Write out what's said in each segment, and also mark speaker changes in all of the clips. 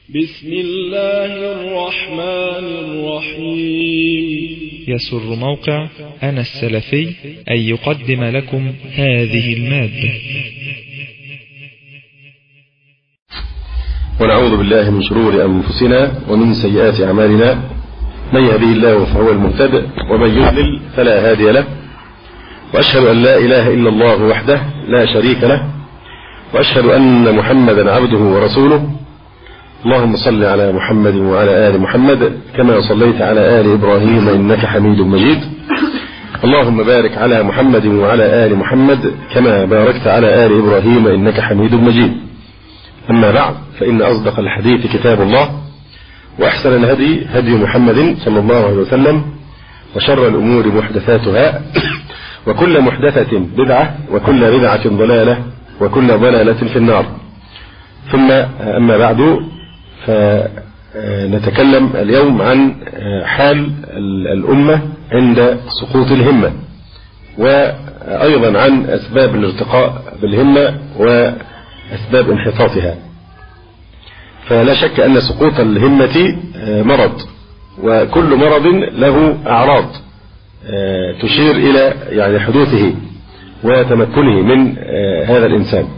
Speaker 1: بسم الله الرحمن الرحيم.
Speaker 2: يسر موقع أنا السلفي أن يقدم لكم هذه المادة.
Speaker 3: ونعوذ بالله من شرور أنفسنا ومن سيئات أعمالنا، من يهديه الله فهو المهتد ومن يضلل فلا هادي له، وأشهد أن لا إله إلا الله وحده لا شريك له، وأشهد أن محمدا عبده ورسوله. اللهم صل على محمد وعلى آل محمد كما صليت على آل إبراهيم إنك حميد مجيد. اللهم بارك على محمد وعلى آل محمد كما باركت على آل إبراهيم إنك حميد مجيد. أما بعد، فإن أصدق الحديث كتاب الله، وأحسن الهدي هدي محمد صلى الله عليه وسلم، وشر الأمور محدثاتها، وكل محدثة بدعة، وكل بدعة ضلالة، وكل ضلالة في النار. ثم أما بعد، فنتكلم اليوم عن حال الأمة عند سقوط الهمة، وأيضا عن أسباب الارتقاء بالهمة وأسباب انحطاطها. فلا شك أن سقوط الهمة مرض، وكل مرض له أعراض تشير إلى يعني حدوثه وتمكنه من هذا الإنسان.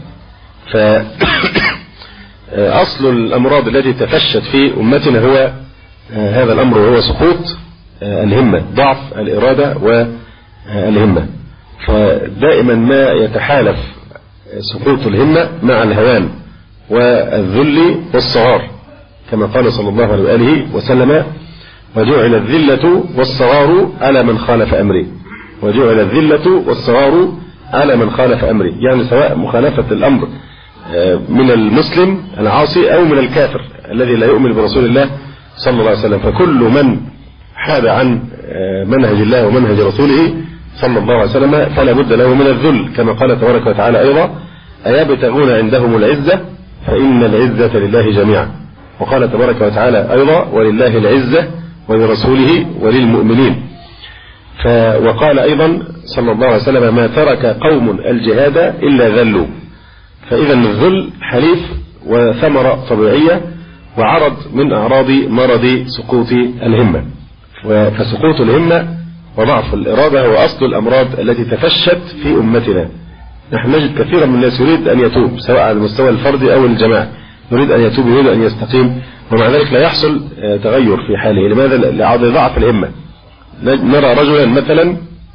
Speaker 3: أصل الأمراض التي تفشت في أمتنا هو هذا الأمر، وهو سقوط الهمة، ضعف الإرادة والهمة. فدائما ما يتحالف سقوط الهمة مع الهوان والذل والصغار، كما قال صلى الله عليه وآله وسلم: وجعل الذلة والصغار على من خالف أمري. وجعل الذلة والصغار على من خالف أمري، يعني سواء مخالفة الأمر من المسلم العاصي أو من الكافر الذي لا يؤمن برسول الله صلى الله عليه وسلم. فكل من حاد عن منهج الله ومنهج رسوله صلى الله عليه وسلم فلا بد له من الذل، كما قال تبارك وتعالى أيضا: أيبتغون عندهم العزة فإن العزة لله جميعا. وقال تبارك وتعالى أيضا: ولله العزة ولرسوله وللمؤمنين. وقال أيضا صلى الله عليه وسلم: ما ترك قوم الجهاد إلا ذلوا. فإذا الذل حليف وثمرة طبيعية وعرض من أعراض مرض سقوط الهمة. فسقوط الهمة وضعف الإرادة هو أصل الأمراض التي تفشت في أمتنا. نحن نجد كثيرا من الناس يريد أن يتوب، سواء على المستوى الفردي أو الجماعي، يريد أن يتوب، يريد أن يستقيم، ومع ذلك لا يحصل تغير في حاله. لماذا؟ لضعف الهمة. نرى رجلا مثلا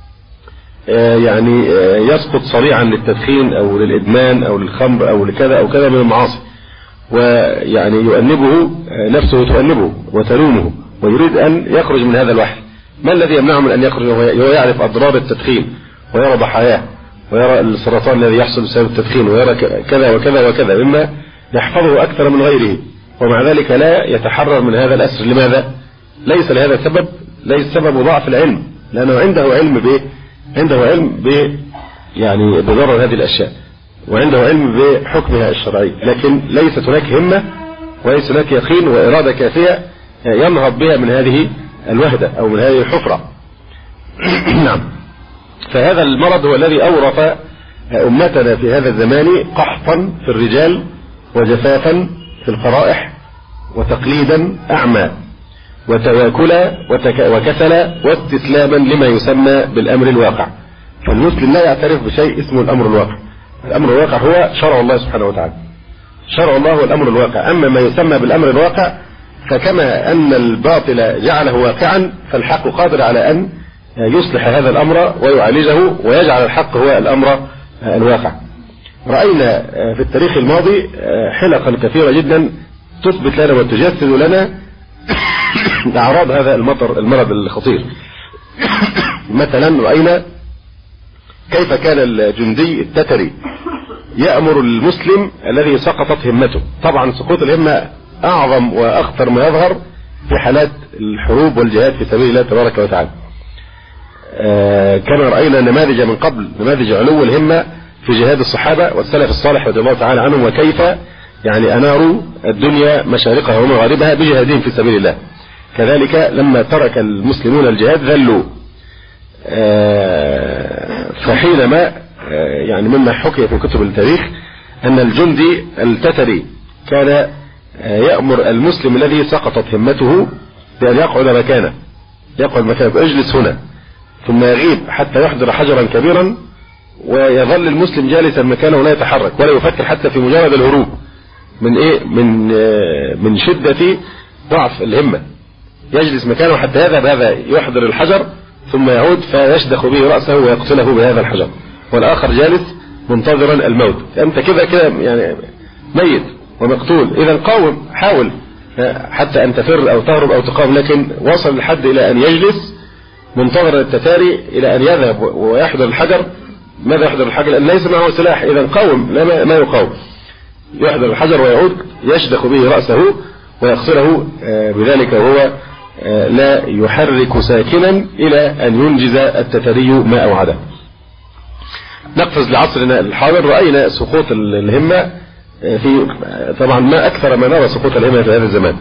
Speaker 3: يعني يسقط صريعا للتدخين أو للإدمان أو للخمر أو لكذا أو كذا من المعاصي، ويعني يؤنبه نفسه، تؤنبه وتلومه، ويريد أن يخرج من هذا الوحل. ما الذي يمنعه من أن يخرج؟ وهو يعرف أضرار التدخين، ويرى ضحاياه، ويرى السرطان الذي يحصل بسبب التدخين، ويرى كذا وكذا وكذا مما يحفظه أكثر من غيره، ومع ذلك لا يتحرر من هذا الأسر. لماذا؟ ليس لهذا سبب، ليس سبب ضعف العلم، لأنه عنده علم عنده علم يعني بضرر هذه الأشياء، وعنده علم بحكمها الشرعي، لكن ليست هناك همة وليس هناك يقين وإرادة كافية ينهض بها من هذه الوهدة أو من هذه الحفرة. نعم. فهذا المرض هو الذي أورث أمتنا في هذا الزمان قحطا في الرجال، وجفافا في القرائح، وتقليدا أعمى، وتواكلا وكسلا، واستسلاما لما يسمى بالأمر الواقع. فالمسلم لا يعترف بشيء اسمه الأمر الواقع. الأمر الواقع هو شرع الله سبحانه وتعالى. شرع الله هو الأمر الواقع. أما ما يسمى بالأمر الواقع، فكما أن الباطل جعله واقعا، فالحق قادر على أن يصلح هذا الأمر ويعالجه ويجعل الحق هو الأمر الواقع. رأينا في التاريخ الماضي حلقا كثيرة جدا تثبت لنا وتجسد لنا أعراض هذا المرض الخطير. مثلا رأينا كيف كان الجندي التتري يأمر المسلم الذي سقطت همته. طبعا سقوط الهمة أعظم وأخطر ما يظهر في حالات الحروب والجهاد في سبيل الله تبارك وتعالى. كما رأينا نماذج من قبل، نماذج علو الهمة في جهاد الصحابة والسلف الصالح رضي الله تعالى عنهم، وكيف يعني أناروا الدنيا مشارقها ومغاربها بجهادهم في سبيل الله. كذلك لما ترك المسلمون الجهاد ذلوا. فحينما يعني مما حكي في كتب التاريخ أن الجندي التتري كان يأمر المسلم الذي سقطت همته بأن يقعد مكانه، اجلس هنا، ثم يغيب حتى يحضر حجرا كبيرا، ويظل المسلم جالسا مكانه ولا يتحرك ولا يفكر حتى في مجرد الهروب من من شدة ضعف الهمة. يجلس مكانه حتى يذهب هذا يحضر الحجر ثم يعود فيشدخ به رأسه ويقتله بهذا الحجر، والآخر جالس منتظرا الموت. أنت كده يعني ميت ومقتول. إذا قاوم، حاول حتى أن تفر أو تهرب أو تقاوم، لكن وصل الحد إلى أن يجلس منتظر التتاري إلى أن يذهب ويحضر الحجر. ماذا يحضر الحجر؟ لأن ليس معه سلاح. إذا قاوم، لا ما يقاوم، يحضر الحجر ويعود يشدخ به رأسه ويقتله بذلك، وهو لا يحرك ساكنا إلى أن ينجز التتاري ما أوعده. نقفز لعصرنا الحاضر. رأينا سقوط الهمة في طبعا ما أكثر ما نرى سقوط الهمة في هذا الزمان،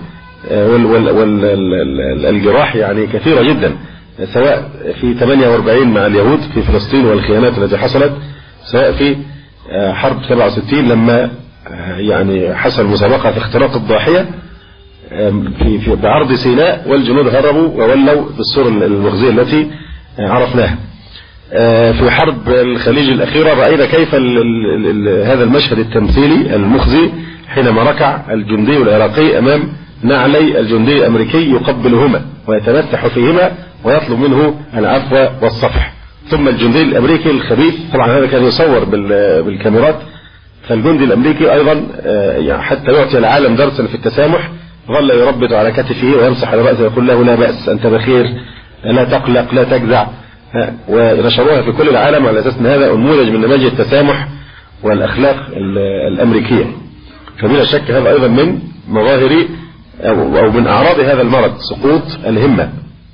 Speaker 3: والجراح يعني كثيرة جدا، سواء في 48 مع اليهود في فلسطين والخيانات التي حصلت، سواء في حرب 67 لما يعني حصل مسابقة في اختراق الضاحية في بعرض سيناء والجنود هربوا وولوا بالصورة المخزية التي عرفناها. في حرب الخليج الأخيرة رأينا كيف هذا المشهد التمثيلي المخزي حينما ركع الجندي العراقي أمام نعلي الجندي الأمريكي يقبلهما ويتمسح فيهما ويطلب منه العفو والصفح، ثم الجندي الأمريكي الخبيث، طبعا هذا كان يصور بالكاميرات، فالجندي الأمريكي أيضا حتى يعطي العالم درسا في التسامح ظل يربط على كتفه ويمسح على رأسه ويقول له لا بأس، أنت بخير، لا تقلق، لا تجزع، ونشروها في كل العالم على أساس أن هذا نموذج من نماذج التسامح والأخلاق الأمريكية. فبلا شك هذا أيضا من مظاهر أو من أعراض هذا المرض، سقوط الهمة.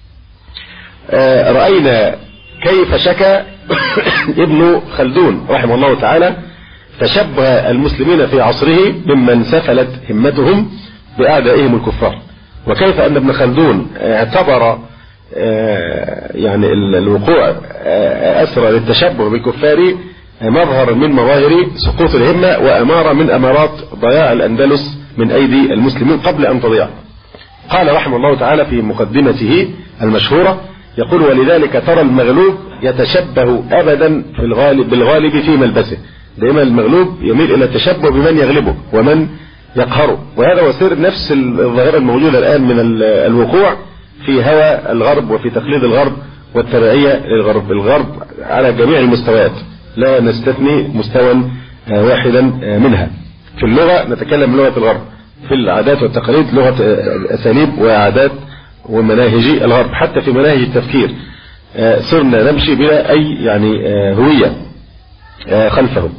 Speaker 3: رأينا كيف شكى ابن خلدون رحمه الله تعالى تشبه المسلمين في عصره ممن سفلت همتهم بأعدائهم الكفار، وكيف أن ابن خلدون اعتبر يعني الوقوع أسرى للتشبه بالكفار مظهر من مظاهر سقوط الهمة وأمارة من أمارات ضياع الأندلس من أيدي المسلمين قبل أن تضيع. قال رحمه الله تعالى في مقدمته المشهورة، يقول: ولذلك ترى المغلوب يتشبه أبدا بالغالب في ملبسه. دائما المغلوب يميل إلى التشبه بمن يغلبه ومن يقهره، وهذا هو سر نفس الظاهرة الموجودة الآن من الوقوع في هوى الغرب وفي تقليد الغرب والتبعية للغرب. الغرب على جميع المستويات، لا نستثني مستوى واحدا منها. في اللغة نتكلم لغة الغرب، في العادات والتقاليد لغة أساليب وعادات ومناهج الغرب، حتى في مناهج التفكير صرنا نمشي بلا أي يعني هوية خلفهم.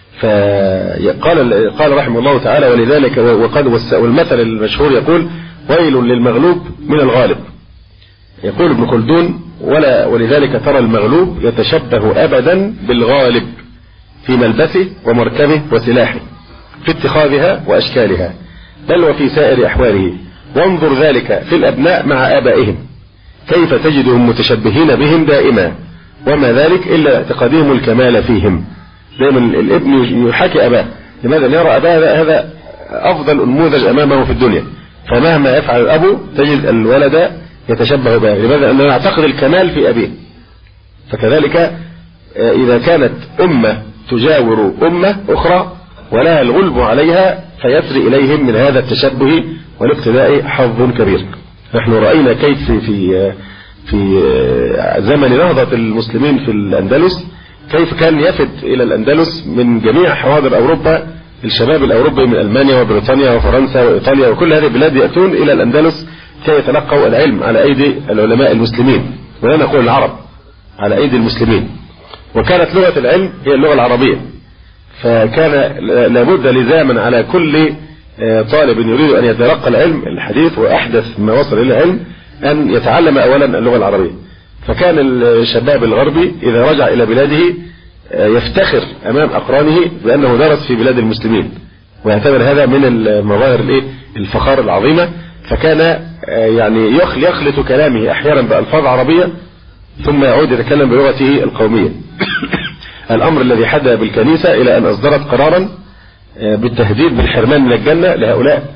Speaker 3: قال رحمه الله تعالى: ولذلك والمثل المشهور يقول: ويل للمغلوب من الغالب. يقول ابن خلدون: ولذلك ترى المغلوب يتشبه أبدا بالغالب في ملبسه ومركبه وسلاحه، في اتخاذها وأشكالها، بل وفي سائر أحواله. وانظر ذلك في الأبناء مع آبائهم، كيف تجدهم متشبهين بهم دائما، وما ذلك إلا اعتقادهم الكمال فيهم. دائما الابن يحاكي أباه، لماذا؟ يرى أباه هذا أفضل نموذج أمامه في الدنيا، فمهما يفعل الأب تجد الولد يتشبه به. لماذا؟ لأنه يعتقد الكمال في أبيه. فكذلك إذا كانت أمة تجاور أمة أخرى ولها الغلب عليها فيسري إليهم من هذا التشبه والاقتداء حظ كبير. نحن رأينا كيف في زمن نهضة المسلمين في الأندلس كيف كان يفد إلى الأندلس من جميع حواضر أوروبا الشباب الأوروبي من ألمانيا وبريطانيا وفرنسا وإيطاليا وكل هذه البلاد يأتون إلى الأندلس كي يتلقوا العلم على أيدي العلماء المسلمين، ولا نقول العرب، على أيدي المسلمين. وكانت لغة العلم هي اللغة العربية، فكان لابد لزاما على كل طالب يريد أن يتلقى العلم الحديث وأحدث ما وصل إلى العلم أن يتعلم أولا اللغة العربية. فكان الشباب الغربي إذا رجع إلى بلاده يفتخر أمام أقرانه بأنه درس في بلاد المسلمين، ويعتبر هذا من المظاهر الفخار العظيمة. فكان يعني يخلط كلامه أحيانا بألفاظ عربية ثم يعود يتكلم بلغته القومية. الأمر الذي حدى بالكنيسة إلى أن أصدرت قرارا بالتهديد بالحرمان من الجنة لهؤلاء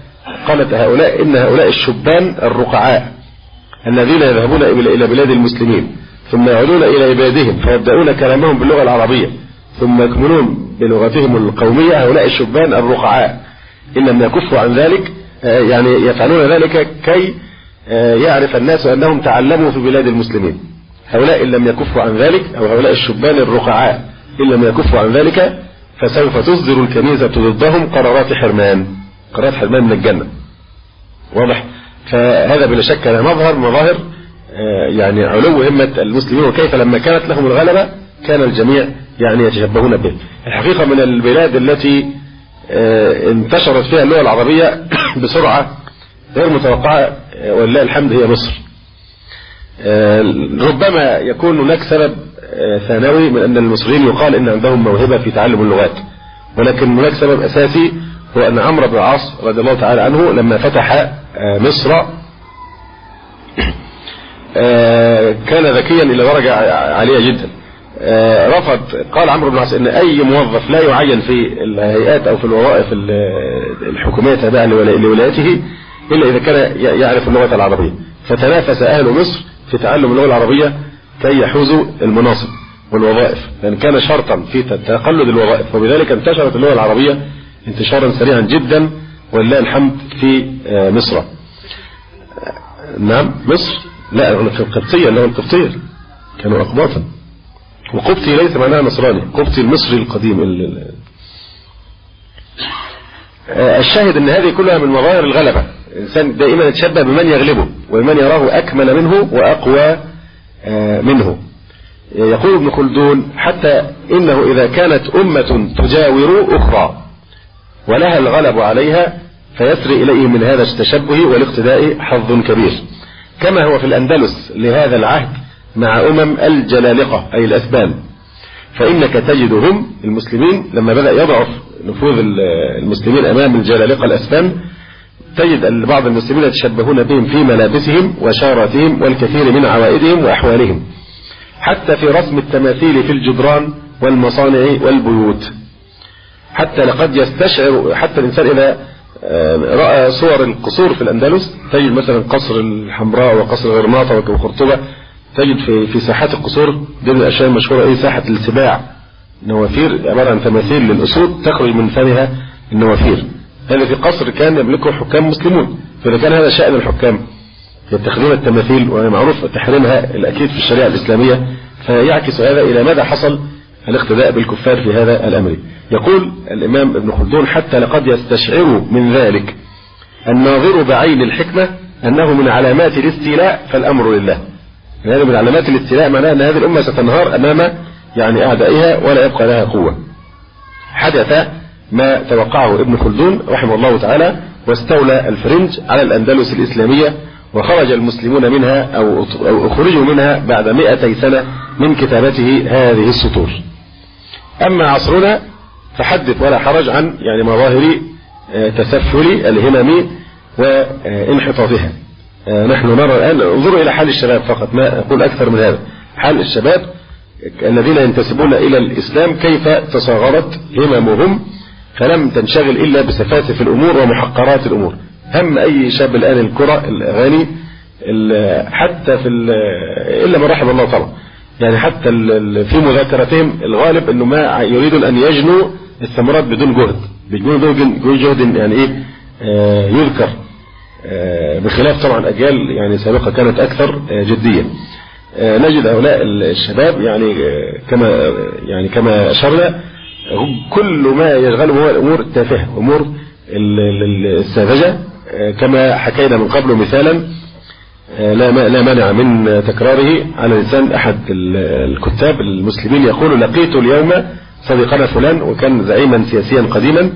Speaker 3: قالت هؤلاء إن هؤلاء الشبان الرقعاء الذين يذهبون إلى بلاد المسلمين ثم يعودون إلى بلادهم فيبدأون كلامهم باللغة العربية ثم يكملون بلغتهم القومية، هؤلاء الشبان الرقعاء إن لم يكفوا عن ذلك يعني يفعلون ذلك كي يعرف الناس أنهم تعلموا في بلاد المسلمين. هؤلاء إن لم يكفوا عن ذلك، أو هؤلاء الشبان الرقعاء إن لم يكفوا عن ذلك، فسوف تصدر الكنيسة ضدهم قرارات حرمان من الجنة. واضح؟ فهذا بلا شك مظهر مظاهر يعني علو همة المسلمين، وكيف لما كانت لهم الغلبة كان الجميع يعني يتشبهون به. الحقيقة من البلاد التي انتشرت فيها اللغة العربية بسرعة غير متوقعة ولله الحمد هي مصر. ربما يكون هناك سبب ثانوي من أن المصريين يقال إن عندهم موهبة في تعلم اللغات، ولكن هناك سبب أساسي هو أن عمرو بن العاص رضي الله تعالى عنه لما فتح مصر كان ذكيا إلى درجة عالية جدا. رفض، قال عمرو بن العاص إن أي موظف لا يعين في الهيئات أو في الوظائف الحكومية تابعة لولايته إلا إذا كان يعرف اللغة العربية، فتنافس أهل مصر في تعلم اللغة العربية كي يحوزوا المناصب والوظائف، لأن كان شرطا في تقلد الوظائف، وبذلك انتشرت اللغة العربية انتشارا سريعا جدا ولله الحمد في مصر. نعم مصر، لا في القبطية، اللغة القبطية كانوا أقباطا، وقبطي ليس معناها نصراني، قبطي المصري القديم. الشاهد ان هذه كلها من مظاهر الغلبة. الإنسان دائما يتشبه بمن يغلبه وبمن يراه أكمل منه وأقوى منه. يقول ابن خلدون حتى إنه إذا كانت أمة تجاور أخرى ولها الغلب عليها فيسري إليه من هذا التشبه والاقتداء حظ كبير، كما هو في الأندلس لهذا العهد مع الجلالقة أي الأسبان. فإنك تجدهم المسلمين لما بدأ يضعف نفوذ المسلمين أمام الجلالقة الأسبان، تجد أن بعض المسلمين يتشبهون بهم في ملابسهم وشاراتهم والكثير من عوائدهم وأحوالهم، حتى في رسم التماثيل في الجدران والمصانع والبيوت. حتى لقد يستشعر حتى الإنسان إذا رأى صور القصور في الأندلس، تجد مثلا قصر الحمراء وقصر غرناطة وقرطبة، تجد في ساحات القصور ضمن الأشياء المشهورة ساحة السباع، نوافير عبارة عن تماثيل للأسود تخرج من فمها النوافير. هذا في قصر كان يملكه حكام مسلمون، فإذا كان هذا شأن الحكام يتخذون التماثيل ومعروف تحريمها الأكيد في الشريعة الإسلامية، فيعكس هذا إلى مدى حصل الاقتداء بالكفار في هذا الأمر. يقول الإمام ابن خلدون حتى لقد يستشعر من ذلك الناظر بعين الحكمة أنه من علامات الاستيلاء فالأمر لله. هذا من علامات الاستيلاء، معناه أن هذه الأمة ستنهار أمام يعني أعدائها ولا يبقى لها قوة. حدث ما توقعه ابن خلدون رحمه الله تعالى، واستولى الفرنج على الأندلس الإسلامية، وخرج المسلمون منها أو أخرجوا منها بعد 200 سنة من كتابته هذه السطور. أما عصرنا فحدث ولا حرج عن يعني مظاهر تسفل الهمم وانحطاطها. نحن نرى الآن، انظروا إلى حال الشباب فقط، ما أقول أكثر من هذا، حال الشباب الذين ينتسبون إلى الإسلام كيف تصاغرت هممهم، فلم تنشغل إلا بسفاسف الأمور ومحقرات الأمور. هم أي شاب الآن الكرة، الأغاني، حتى في إلا من رحم الله طبعا، يعني حتى في مذاكرتهم الغالب أنه ما يريدون أن يجنوا الثمرات بدون جهد، بدون جهد يعني إيه يذكر، بخلاف طبعا أجيال يعني سابقة كانت أكثر جدية. نجد هؤلاء الشباب يعني كما أشرنا كل ما يشغلهم هو الأمور التافهة، أمور الساذجة، كما حكينا من قبل مثالا لا مانع من تكراره على لسان أحد الكتاب المسلمين، يقول: لقيت اليوم صديقنا فلان، وكان زعيما سياسيا قديما،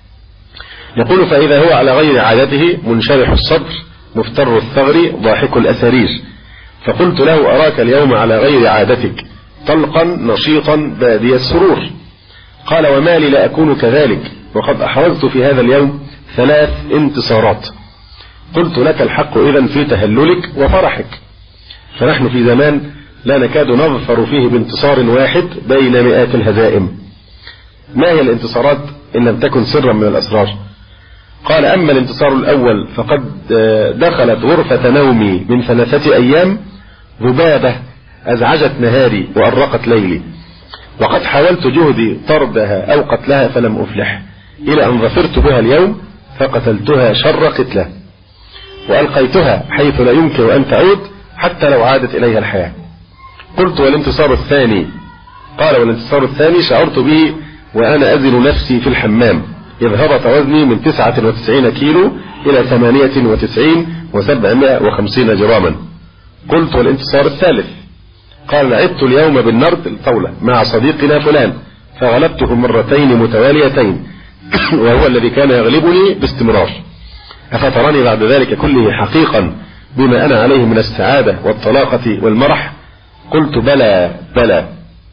Speaker 3: يقول: فإذا هو على غير عادته منشرح الصدر مفتر الثغر ضاحك الأسارير، فقلت له: أراك اليوم على غير عادتك طلقا نشيطا بادي السرور. قال: وما لي لا أكون كذلك، وقد أحرزت في هذا اليوم 3 انتصارات. قلت: لك الحق إذن في تهللك وفرحك، فنحن في زمان لا نكاد نظفر فيه بانتصار واحد بين 100 الهزائم. ما هي الانتصارات إن لم تكن سرا من الأسرار؟ قال: أما الانتصار الأول فقد دخلت غرفة نومي من 3 أيام ذبابة أزعجت نهاري وأرقت ليلي، وقد حاولت جهدي طردها أو قتلها فلم أفلح، إلى أن ظفرت بها اليوم فقتلتها شر قتله، وألقيتها حيث لا يمكن أن تعود حتى لو عادت إليها الحياة. قلت: والانتصار الثاني؟ قال: والانتصار الثاني شعرت به وأنا أزن نفسي في الحمام، إذ هبط وزني من 99 كيلو إلى 98 و750 جراما. قلت: والانتصار الثالث؟ قال: لعبت اليوم بالنرد الطاولة مع صديقنا فلان فغلبته 2 مرتين متواليتين، وهو الذي كان يغلبني باستمرار. أفتراني بعد ذلك كله حقيقا بما أنا عليه من السعادة والطلاقة والمرح؟ قلت: بلى بلى.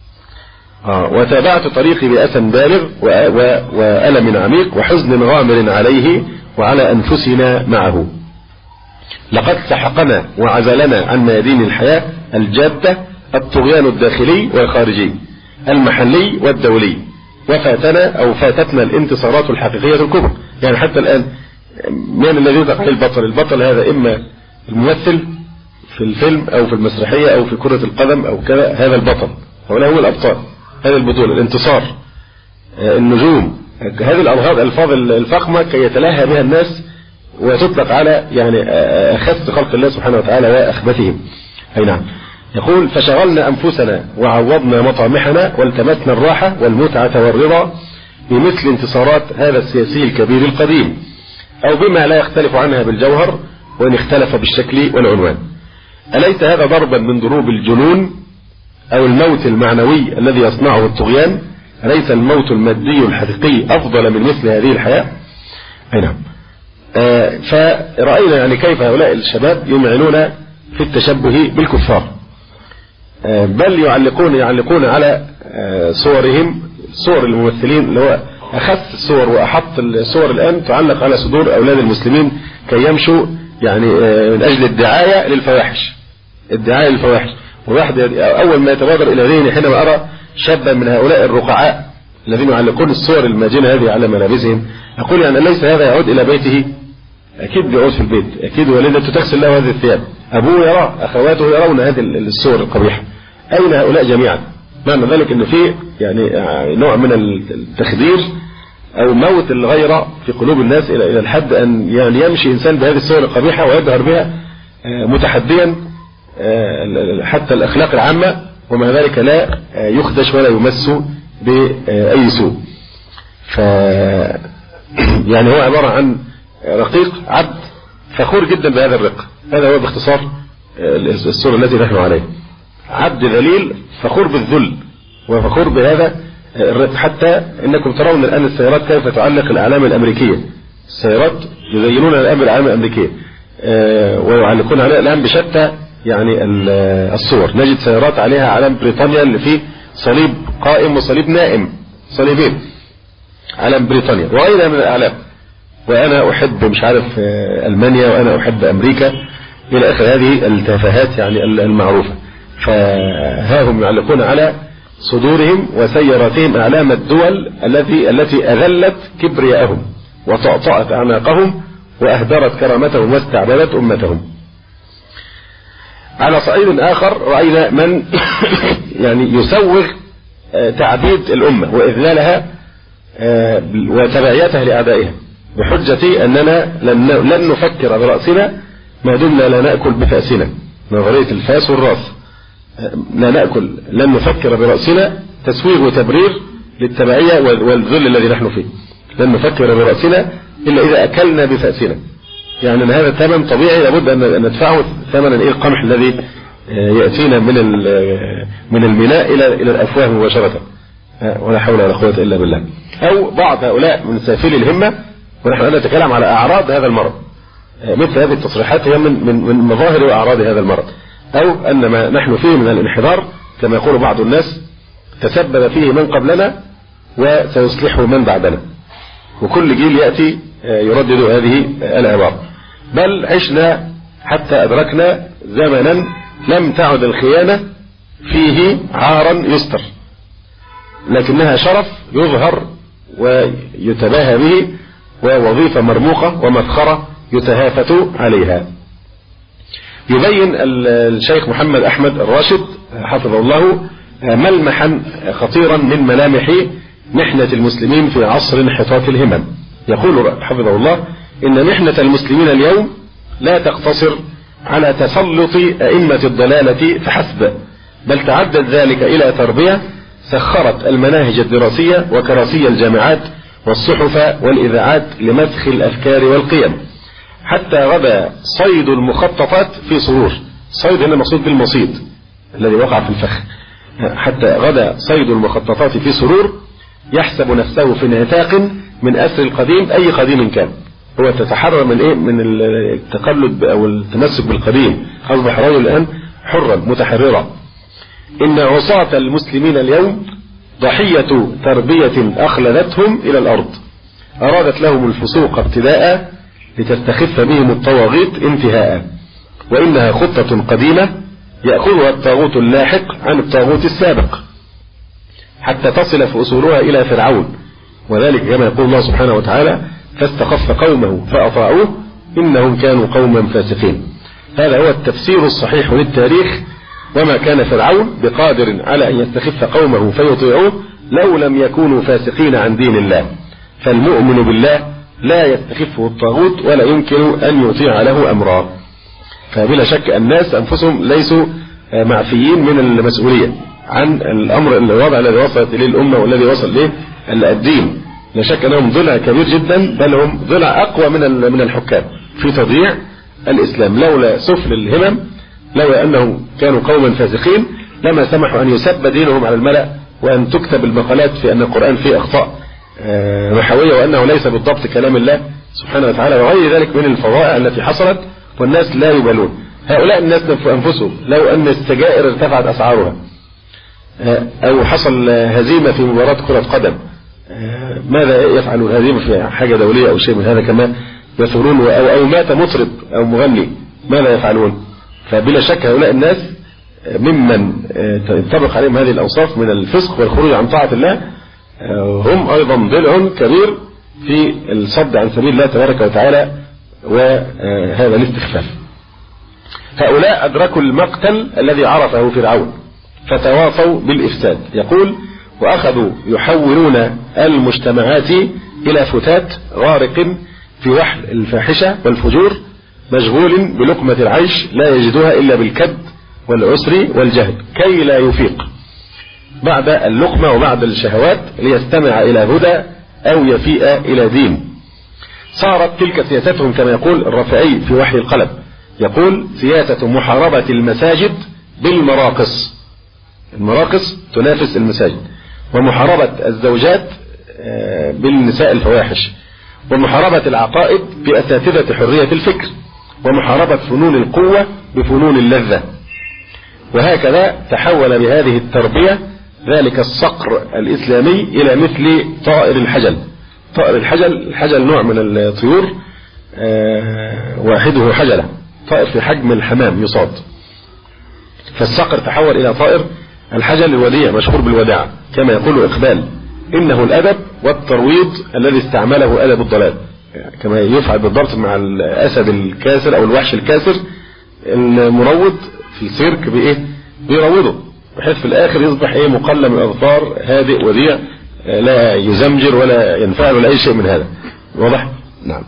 Speaker 3: وتابعت طريقي بأسى بالغ وألم عميق وحزن غامر عليه وعلى أنفسنا معه. لقد سحقنا وعزلنا عن ميادين الحياة الجادة الطغيان الداخلي والخارجي، المحلي والدولي، فاتتنا الانتصارات الحقيقية الكبرى. يعني حتى الآن من الذي يطلق عليه البطل؟ البطل هذا إما الممثل في الفيلم أو في المسرحية أو في كرة القدم أو كذا، هذا البطل، هؤلاء هم الأبطال، هذه البطولة، الانتصار، النجوم، هذه الألفاظ الفخمة كي يتلاهى بها الناس وتطلق على يعني أخس خلق الله سبحانه وتعالى وأخبثهم. أي نعم. يقول: فشغلنا أنفسنا وعوضنا مطامحنا والتمسنا الراحة والمتعة والرضا بمثل انتصارات هذا السياسي الكبير القديم، أو بما لا يختلف عنها بالجوهر وإن اختلف بالشكل والعنوان. أليس هذا ضربا من ضروب الجنون أو الموت المعنوي الذي يصنعه الطغيان؟ أليس الموت المادي الحقيقي أفضل من مثل هذه الحياة؟ أي نعم. فرأينا يعني كيف هؤلاء الشباب يمعنون في التشبه بالكفار، بل يعلقون على صورهم، صور الممثلين، اللي هو أخذت الصور وأحط الصور الآن تعلق على صدور أولاد المسلمين كي يمشوا يعني من أجل الدعاية للفواحش، الدعاية للفواحش. وواحد أول ما يتبادر إلى ذهني حينما أرى شابا من هؤلاء الرقعاء الذين يعلقون الصور الماجنة هذه على ملابسهم، أقول يعني ليس هذا يعود إلى بيته؟ أكيد بيعود في البيت، أكيد والدته تغسل له هذه الثياب، أبوه يرى، أخواته يرون هذه الصور القبيحة. أين هؤلاء جميعا؟ معنى ذلك أن في يعني نوع من التخدير أو موت الغيرة في قلوب الناس إلى الحد أن يعني يمشي إنسان بهذه الصور القبيحة ويظهر بها متحديا حتى الأخلاق العامة، ومع ذلك لا يخدش ولا يمس بأي سوء. يعني هو عبارة عن رقيق عبد فخور جدا بهذا الرق. هذا هو باختصار الصورة التي نحن عليها، عبد ذليل فخور بالذل وفخور بهذا الرق. حتى انكم ترون الآن السيارات كيف تعلق الأعلام الأمريكية، السيارات يزينون الآن بالأعلام الأمريكية ويعلقون عليها الآن بشتى يعني الصور. نجد سيارات عليها علم بريطانيا اللي فيه صليب قائم وصليب نائم، صليبين، علم بريطانيا وغيرها من الأعلام. وأنا أحب مش عارف ألمانيا، وأنا أحب أمريكا، إلى آخر هذه التفاهات يعني المعروفة. فهاهم يعلقون على صدورهم وسياراتهم أعلام الدول التي أذلت كبرياءهم وطأطأت أعناقهم وأهدرت كرامتهم واستعبدت أمتهم. على صعيد آخر رأينا من يعني يسوغ تعبيد الأمة وإذلالها وتبعيتها لأعدائها بحجة أننا لن نفكر برأسنا ما دمنا لا نأكل بفأسنا، نظرية الفاس والراس. لن نفكر برأسنا، تسويغ وتبرير للتبعية والذل الذي نحن فيه. لن نفكر برأسنا إلا إذا أكلنا بفأسنا، يعني أن هذا الثمن طبيعي لابد أن ندفعه ثمنا القمح الذي يأتينا من الميناء إلى الأفواه مباشرة، ولا حول ولا قوة إلا بالله. أو بعض هؤلاء من سافلي الهمة، ونحن نتكلم على أعراض هذا المرض، مثل هذه التصريحات هي من مظاهر وأعراض هذا المرض. أو أن ما نحن فيه من الانحدار كما يقول بعض الناس تسبب فيه من قبلنا وسيصلحه من بعدنا، وكل جيل يأتي يردد هذه العبارة. بل عشنا حتى أدركنا زمنا لم تعد الخيانة فيه عارا يستر، لكنها شرف يظهر ويتباهى به ووظيفة مرموقة ومفخرة يتهافت عليها. يبين الشيخ محمد أحمد الراشد حفظه الله ملمحا خطيرا من ملامح محنة المسلمين في عصر انحطاط الهمم. يقول حفظه الله إن محنة المسلمين اليوم لا تقتصر على تسلط أئمة الضلالة فحسب، بل تعدد ذلك إلى تربية سخرت المناهج الدراسية وكراسي الجامعات والصحف والإذاعات لمسخ الأفكار والقيم، حتى غدا صيد المخططات في صرور. صيد هنا مقصود بالمصيد الذي وقع في الفخ. حتى غدا صيد المخططات في صرور يحسب نفسه في انعتاق من أسر القديم أي قديم كان. هو تتحرر من إيه؟ من التقلد أو التمسك بالقديم. أصبح رجل الآن حرا متحررا. إن عصاة المسلمين اليوم ضحية تربية أخلدتهم إلى الأرض، أرادت لهم الفسوق ابتداء لتستخف بهم الطواغيت انتهاء، وإنها خطة قديمة يأخذها الطاغوت اللاحق عن الطاغوت السابق حتى تصل في أصولها إلى فرعون، وذلك كما يقول الله سبحانه وتعالى فاستخف قومه فأطاعوه إنهم كانوا قوما فاسقين. هذا هو التفسير الصحيح للتاريخ، وما كان فرعون بقادر على أن يستخف قومه فيطيعوه لو لم يكونوا فاسقين عن دين الله. فالمؤمن بالله لا يستخفه الطاغوت ولا يمكن أن يطيع له أمرا. فبلا شك الناس أنفسهم ليسوا معفيين من المسؤولية عن الأمر الوضع الذي وصلت إليه الأمة والذي وصل إليه الدين. لا شك أنهم ضلع كبير جدا، بل هم ضلع أقوى من الحكام في تضييع الإسلام. لولا سفل الهمم، لولا أنهم كانوا قوما فاسقين، لما سمحوا أن يسب دينهم على الملأ وأن تكتب المقالات في أن القرآن فيه أخطاء محوية وأنه ليس بالضبط كلام الله سبحانه وتعالى وغير ذلك من الفظائع التي حصلت، والناس لا يبالون. هؤلاء الناس أنفسهم لو أن السجائر ارتفعت أسعارها أو حصل هزيمة في مباراة كرة قدم، ماذا يفعلون؟ هزيمة في حاجة دولية أو شيء من هذا كما يثورون، أو مات مطرب أو مغني، ماذا يفعلون؟ فبلا شك هؤلاء الناس ممن ينطبق عليهم هذه الأوصاف من الفسق والخروج عن طاعة الله، هم أيضا ضلع كبير في الصد عن سبيل الله تبارك وتعالى وهذا الاستخفاف. هؤلاء أدركوا المقتل الذي عرفه فرعون فتواصوا بالإفساد. يقول وأخذوا يحولون المجتمعات إلى فتات غارق في وحل الفاحشة والفجور، مشغول بلقمة العيش لا يجدها إلا بالكد والعسر والجهل كي لا يفيق بعد اللقمة وبعد الشهوات ليستمع إلى هدى أو يفيء إلى دين. صارت تلك سياستهم كما يقول الرافعي في وحي القلب، يقول سياسة محاربة المساجد بالمراقص. المراقص تنافس المساجد، ومحاربة الزوجات بالنساء الفواحش، ومحاربة العقائد بأساتذة حرية الفكر، ومحاربة فنون القوة بفنون اللذة. وهكذا تحول بهذه التربية ذلك الصقر الإسلامي إلى مثل طائر الحجل. طائر الحجل نوع من الطيور واحده حجلة، طائر في حجم الحمام يصاد. فالصقر تحول إلى طائر الحجل الوديع مشهور بالوداع، كما يقول إقبال إنه الأدب والترويض الذي استعمله أدب الضلال، كما يفعل بالضبط مع الأسد الكاسر أو الوحش الكاسر. المروض في السيرك بيروضه بحيث في الآخر يصبح مقلم الأظفار هادئ وديع لا يزمجر ولا ينفعل ولا أي شيء من هذا. واضح؟ نعم.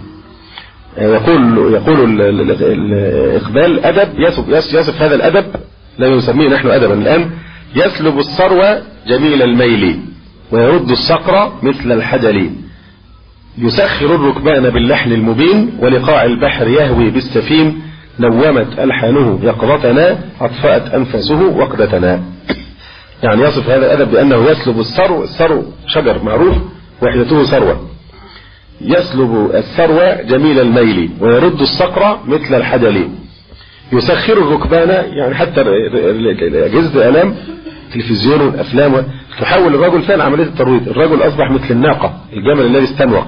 Speaker 3: يقول الإقبال أدب يصف هذا الأدب لا نسميه نحن أدبا الآن، يسلب الثروة جميل الميل ويرد الصقر مثل الحجل، يسخر الركبان باللحن المبين ولقاع البحر يهوي بالسفين، نومت ألحانه يقظتنا أطفأت أنفاسه وقدتنا. يعني يصف هذا الأدب بأنه يسلب الثرو شجر معروف وحدته ثروة، يسلب الثروة جميل الميل ويرد الصقر مثل الحجل، يسخر الركبان يعني حتى أجهزة الإعلام تلفزيون والأفلام تحول الرجل فعلا عملية الترويض. الرجل أصبح مثل الناقة الجمل الذي استنوق،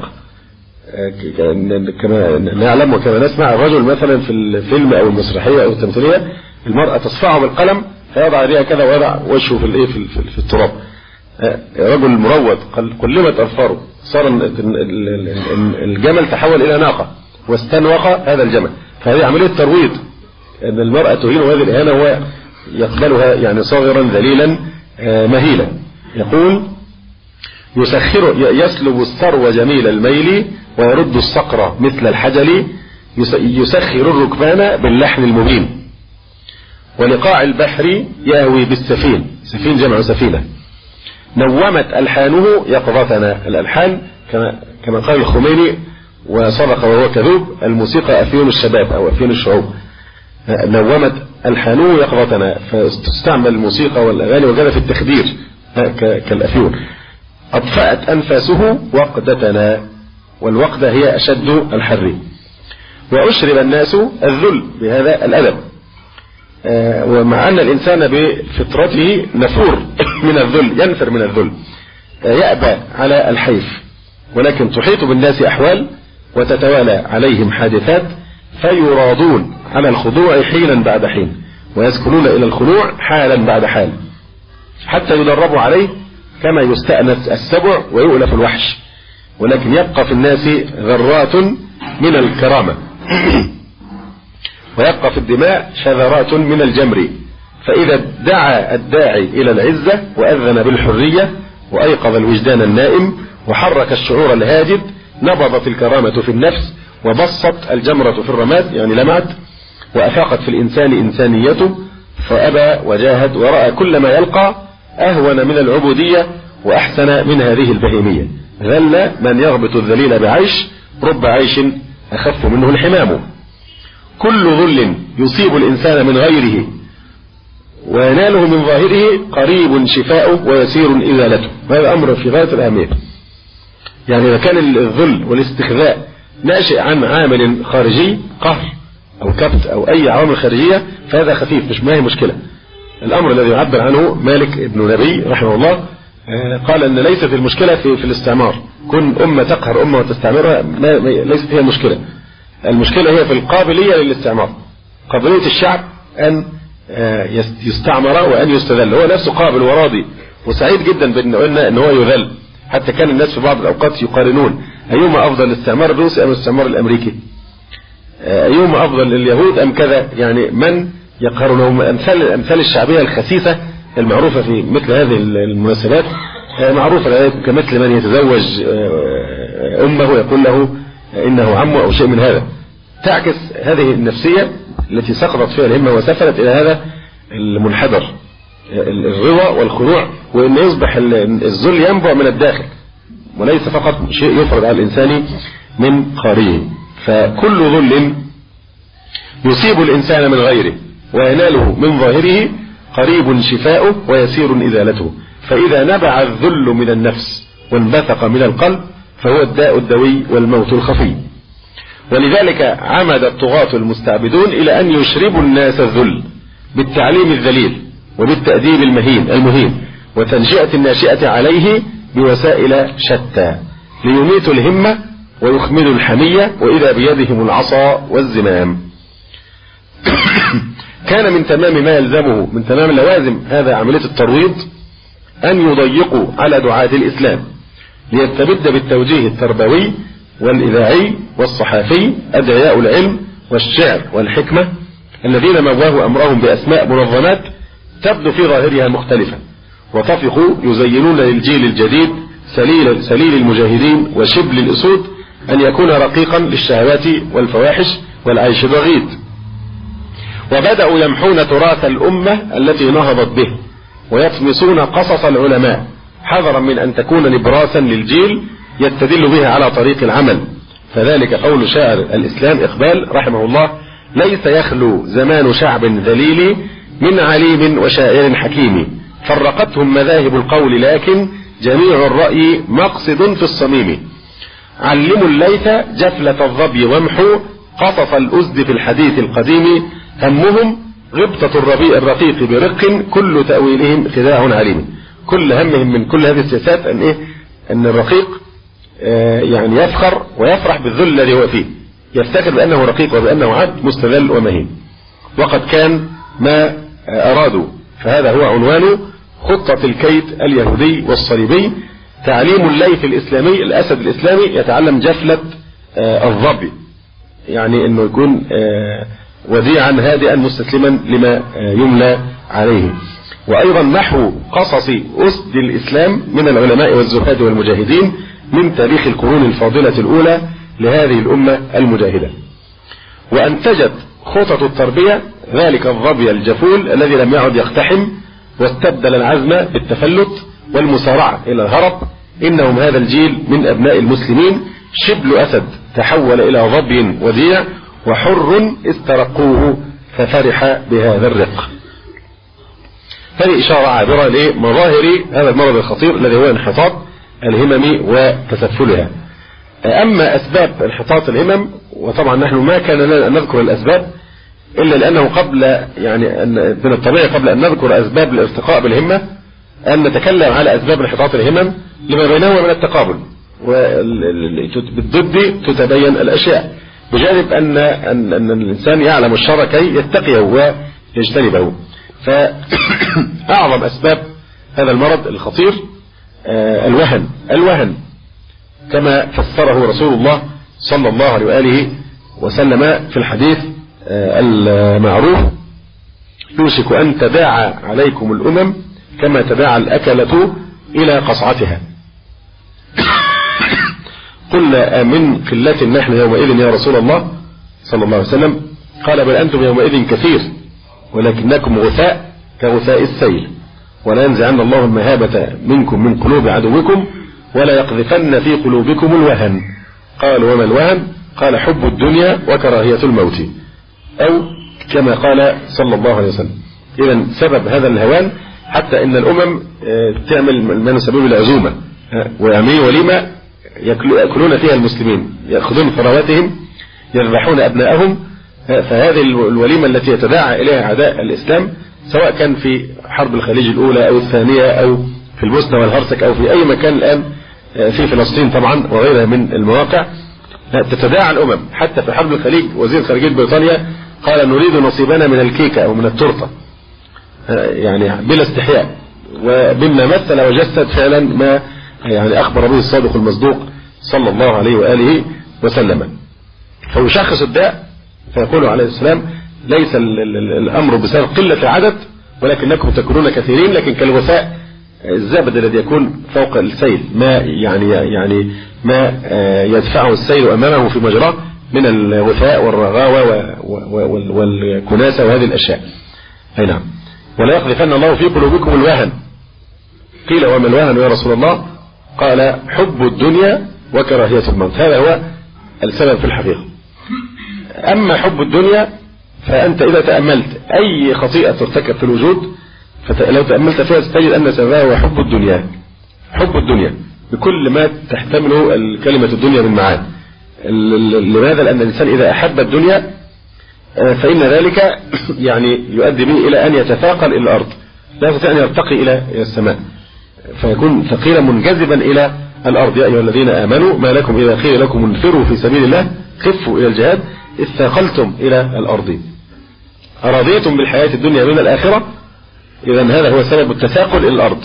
Speaker 3: كما نعلم وكما نسمع الرجل مثلا في الفيلم أو المسرحية أو التمثيلية المرأة تصفعه بالقلم فيضع عليها كذا ويضع وجهه في التراب. رجل مروض كلمت أظفاره، صار الجمل تحول إلى ناقة واستنوق هذا الجمل. فهذه عملية ترويض، أن المرأة تهين هذه الإهانة هو يقبلها يعني صاغرا ذليلا مهيلا. يقول يسلب الثروة جميل الميل ويرد الصقر مثل الحجل، يسخر الركبان باللحن المبين، ولقاع البحر يأوي بالسفين، سفين جمع سفينة. نومت ألحانه يقظتنا، الألحان كما قال الخميني وصدق وهو كذوب، الموسيقى أفيون الشباب أو أفيون الشعوب. نومت ألحانه يقظتنا، فتستعمل الموسيقى والأغاني وكذا في التخدير كالأفيون. أطفأت أنفاسه وقدتنا، والوقدة هي أشد الحر. وأشرب الناس الذل بهذا الأدب، ومع أن الإنسان بفطرته نفور من الذل، ينفر من الذل، يأبى على الحيف، ولكن تحيط بالناس أحوال وتتوالى عليهم حادثات فيراضون على الخضوع حينا بعد حين، ويسكنون إلى الخضوع حالا بعد حال، حتى يدربوا عليه كما يستأنس السبع ويؤلف الوحش. ولكن يبقى في الناس ذرات من الكرامة، ويبقى في الدماء شذرات من الجمر. فإذا دعا الداعي إلى العزة وأذن بالحرية وأيقظ الوجدان النائم وحرك الشعور الهاجد، نبضت الكرامة في النفس وبصت الجمرة في الرماد، يعني لمعت، وأفاقت في الإنسان إنسانيته، فأبى وجاهد ورأى كل ما يلقى أهون من العبودية وأحسن من هذه البهيمية. ذل من يغبط الذليل بعيش، رب عيش أخف منه الحمام. كل ذل يصيب الإنسان من غيره ويناله من ظاهره قريب شفاؤه ويسير إزالته. هذا أمر في غاية الأهمية. يعني إذا كان الذل والاستخذاء ناشئ عن عامل خارجي، قهر أو كبت أو أي عوامل خارجية، فهذا خفيف، ما هي مشكلة. الأمر الذي يعبر عنه مالك ابن نبي رحمه الله قال أن ليست المشكلة في الاستعمار، كن أمة تقهر أمة وتستعمرها، ليست هي المشكلة. المشكلة هي في القابلية للاستعمار، قابلية الشعب أن يستعمر وأن يستذل. هو نفسه قابل وراضي وسعيد جدا بأن هو يذل. حتى كان الناس في بعض الأوقات يقارنون أيهما أفضل، الاستعمار الروسي أم الاستعمار الأمريكي، أيهما أفضل لليهود أم كذا. يعني من يقارنهم؟ الأمثال الشعبية الخسيسة المعروفة في مثل هذه المناسبات معروفة، كمثل من يتزوج أمه ويقول له إنه عمه أو شيء من هذا. تعكس هذه النفسية التي سقطت فيها الهمة وسفلت إلى هذا المنحدر، الرضا والخضوع، وإن يصبح الذل ينبع من الداخل وليس فقط شيء يفرض على الإنسان من خارجه. فكل ذل يصيب الإنسان من غيره ويناله من ظاهره قريب شفاؤه ويسير إزالته. فإذا نبع الذل من النفس وانبثق من القلب فهو الداء الدوي والموت الخفي. ولذلك عمد الطغاة المستعبدون إلى أن يشربوا الناس الذل بالتعليم الذليل وبالتأديب المهين وتنشئة الناشئة عليه بوسائل شتى ليميتوا الهمة ويخمدوا الحمية، وإذا بيدهم العصا والزمام. كان من تمام ما يلزمه، من تمام لوازم هذا عملية الترويض، أن يضيقوا على دعاة الإسلام ليستبد بالتوجيه التربوي والإذاعي والصحافي أدعياء العلم والشعر والحكمة الذين مواه أمرهم بأسماء منظمات تبدو في ظاهرها مختلفة، وطفقوا يزينون للجيل الجديد سليل المجاهدين وشبل الأسود أن يكون رقيقا للشهوات والفواحش والعيش الرغيد. وبدأوا يمحون تراث الأمة التي نهضت به ويطمسون قصص العلماء حذرا من أن تكون نبراسا للجيل يستدل بها على طريق العمل. فذلك قول شاعر الإسلام إقبال رحمه الله: ليس يخلو زمان شعب ذليل من عليم وشاعر حكيم، فرقتهم مذاهب القول لكن جميع الرأي مقصد في الصميم. علموا الليث جفلة الظبي وامحوا قصص الأسد في الحديث القديم، همهم غبطة الربيع الرقيق برق كل تأويلهم خداع عليم. كل همهم من كل هذه السياسات أن الرقيق يعني يفخر ويفرح بالذل الذي هو فيه، يفتخر بأنه رقيق وبأنه عبد مستذل ومهين، وقد كان ما أرادوا. فهذا هو عنوانه، خطة الكيد اليهودي والصليبي، تعليم الليث الإسلامي الأسد الإسلامي يتعلم جفلة الظبي، يعني أنه يكون وديعا هادئا مستسلما لما يملى عليه. وأيضا محو قصص أسد الإسلام من العلماء والزهاد والمجاهدين من تاريخ القرون الفاضلة الأولى لهذه الأمة المجاهدة. وأنتجت خطط التربية ذلك الظبي الجفول الذي لم يعد يقتحم واستبدل العزم بالتفلت والمسارعة إلى الهرب. إنهم هذا الجيل من أبناء المسلمين شبل أسد تحول إلى ظبي وديع وحر استرقوه ففرح بهذا الرق. هذه إشارة عابرة لمظاهر هذا المرض الخطير الذي هو انحطاط الهمم وتسفلها. أما أسباب انحطاط الهمم، وطبعا نحن ما كان لنا أن نذكر الأسباب إلا لأنه قبل يعني من الطبيعي قبل أن نذكر أسباب الارتقاء بالهمة أن نتكلم على أسباب انحطاط الهمم لما بينهما من التقابل، وبالضد تتبين الأشياء، بجانب أن الإنسان يعلم الشر كي يتقيه ويجتنبه. فأعظم أسباب هذا المرض الخطير الوهن كما فسره رسول الله صلى الله عليه وآله وسلم في الحديث المعروف: يوشك أن تداعى عليكم الأمم كما تداعى الأكلة إلى قصعتها. قلنا من قلة نحن يومئذ يا رسول الله صلى الله عليه وسلم؟ قال: بل أنتم يومئذ كثير ولكنكم غثاء كغثاء السيل، ولا ينزعن الله المهابة منكم من قلوب عدوكم ولا يقذفن في قلوبكم الوهن. قال: وما الوهن؟ قال: حب الدنيا وكراهية الموت، أو كما قال صلى الله عليه وسلم. إذن سبب هذا الهوان حتى إن الأمم تعمل ما نسميه العزومة، ويعملوا وليمة يأكلون فيها المسلمين، يأخذون ثرواتهم، يذبحون أبنائهم. فهذه الوليمة التي يتداعى إليها أعداء الإسلام سواء كان في حرب الخليج الأولى أو الثانية أو في البوسنة والهرسك أو في أي مكان الآن في فلسطين طبعا وغيرها من المواقع، تتداعى الأمم. حتى في حرب الخليج وزير خارجية بريطانيا قال: نريد نصيبنا من الكيكة أو من التورتة، يعني بلا استحياء، وبما مثل وجسد فعلا ما يعني أخبر به الصادق المصدوق صلى الله عليه وآله وسلم. فيشخص الداء فيقول عليه السلام: ليس الأمر بسبب قلة عدد ولكنكم تكونون كثيرين، لكن كالغثاء الزبد الذي يكون فوق السيل، ما يعني ما يدفعه السيل أمامه في مجراه من الغثاء والرغاوة والكناسة وهذه الأشياء. أي نعم. ولا يقذفن الله في قلوبكم الوهن. قيل: وما الوهن يا رسول الله؟ قال: حب الدنيا وكراهية الموت. هذا هو السبب في الحقيقة. أما حب الدنيا فأنت إذا تأملت أي خطيئة ترتكب في الوجود لو تأملت فيها ستجد أن سببها هو حب الدنيا. حب الدنيا بكل ما تحتمله كلمة الدنيا من معاني. لماذا؟ لأن الإنسان إذا أحب الدنيا فإن ذلك يعني يؤدي به إلى أن يتثاقل إلى الأرض، لا يستطيع أن يرتقي إلى السماء، فيكون ثقيلا منجذبا إلى الأرض. يا أيها الذين آمنوا ما لكم إذا قيل لكم انفروا في سبيل الله خفوا إلى الجهاد إذ ثاقلتم إلى الأرض. أرضيتم بالحياة الدنيا من الآخرة؟ إذن هذا هو سبب التثاقل إلى الأرض،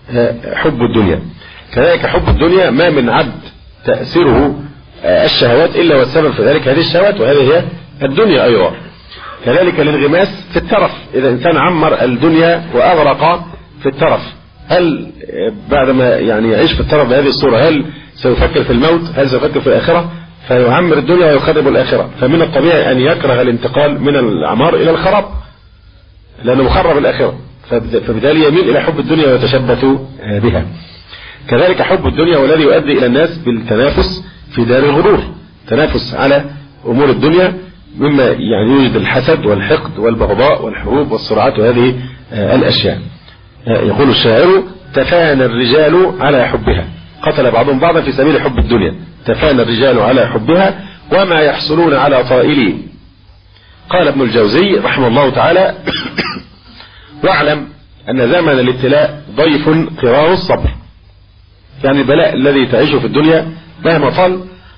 Speaker 3: حب الدنيا. كذلك حب الدنيا ما من عبد تأثيره الشهوات إلا والسبب في ذلك هذه الشهوات، وهذه هي الدنيا أيضا. كذلك الانغماس في الترف، إذا إنسان عمر الدنيا وأغرق في الترف، هل بعدما يعني يعيش في الترف بهذه الصورة هل سيفكر في الموت؟ هل سيفكر في الآخرة؟ فيعمر الدنيا ويخرب الآخرة. فمن الطبيعي أن يكره الانتقال من الأعمار إلى الخراب لأنه مخرب الآخرة، فبالتالي يميل إلى حب الدنيا ويتشبث بها. كذلك حب الدنيا والذي يؤدي إلى الناس بالتنافس في دار الغرور، تنافس على أمور الدنيا، مما يعني يوجد الحسد والحقد والبغضاء والحروب والصراعات وهذه الأشياء. يقول الشاعر: تفانى الرجال على حبها، قتل بعضهم بعضا في سبيل حب الدنيا، تفانى الرجال على حبها وما يحصلون على طائلي. قال ابن الجوزي رحمه الله تعالى: واعلم أن زمن الابتلاء ضيف قرار الصبر، يعني البلاء الذي تعيشه في الدنيا مهما طال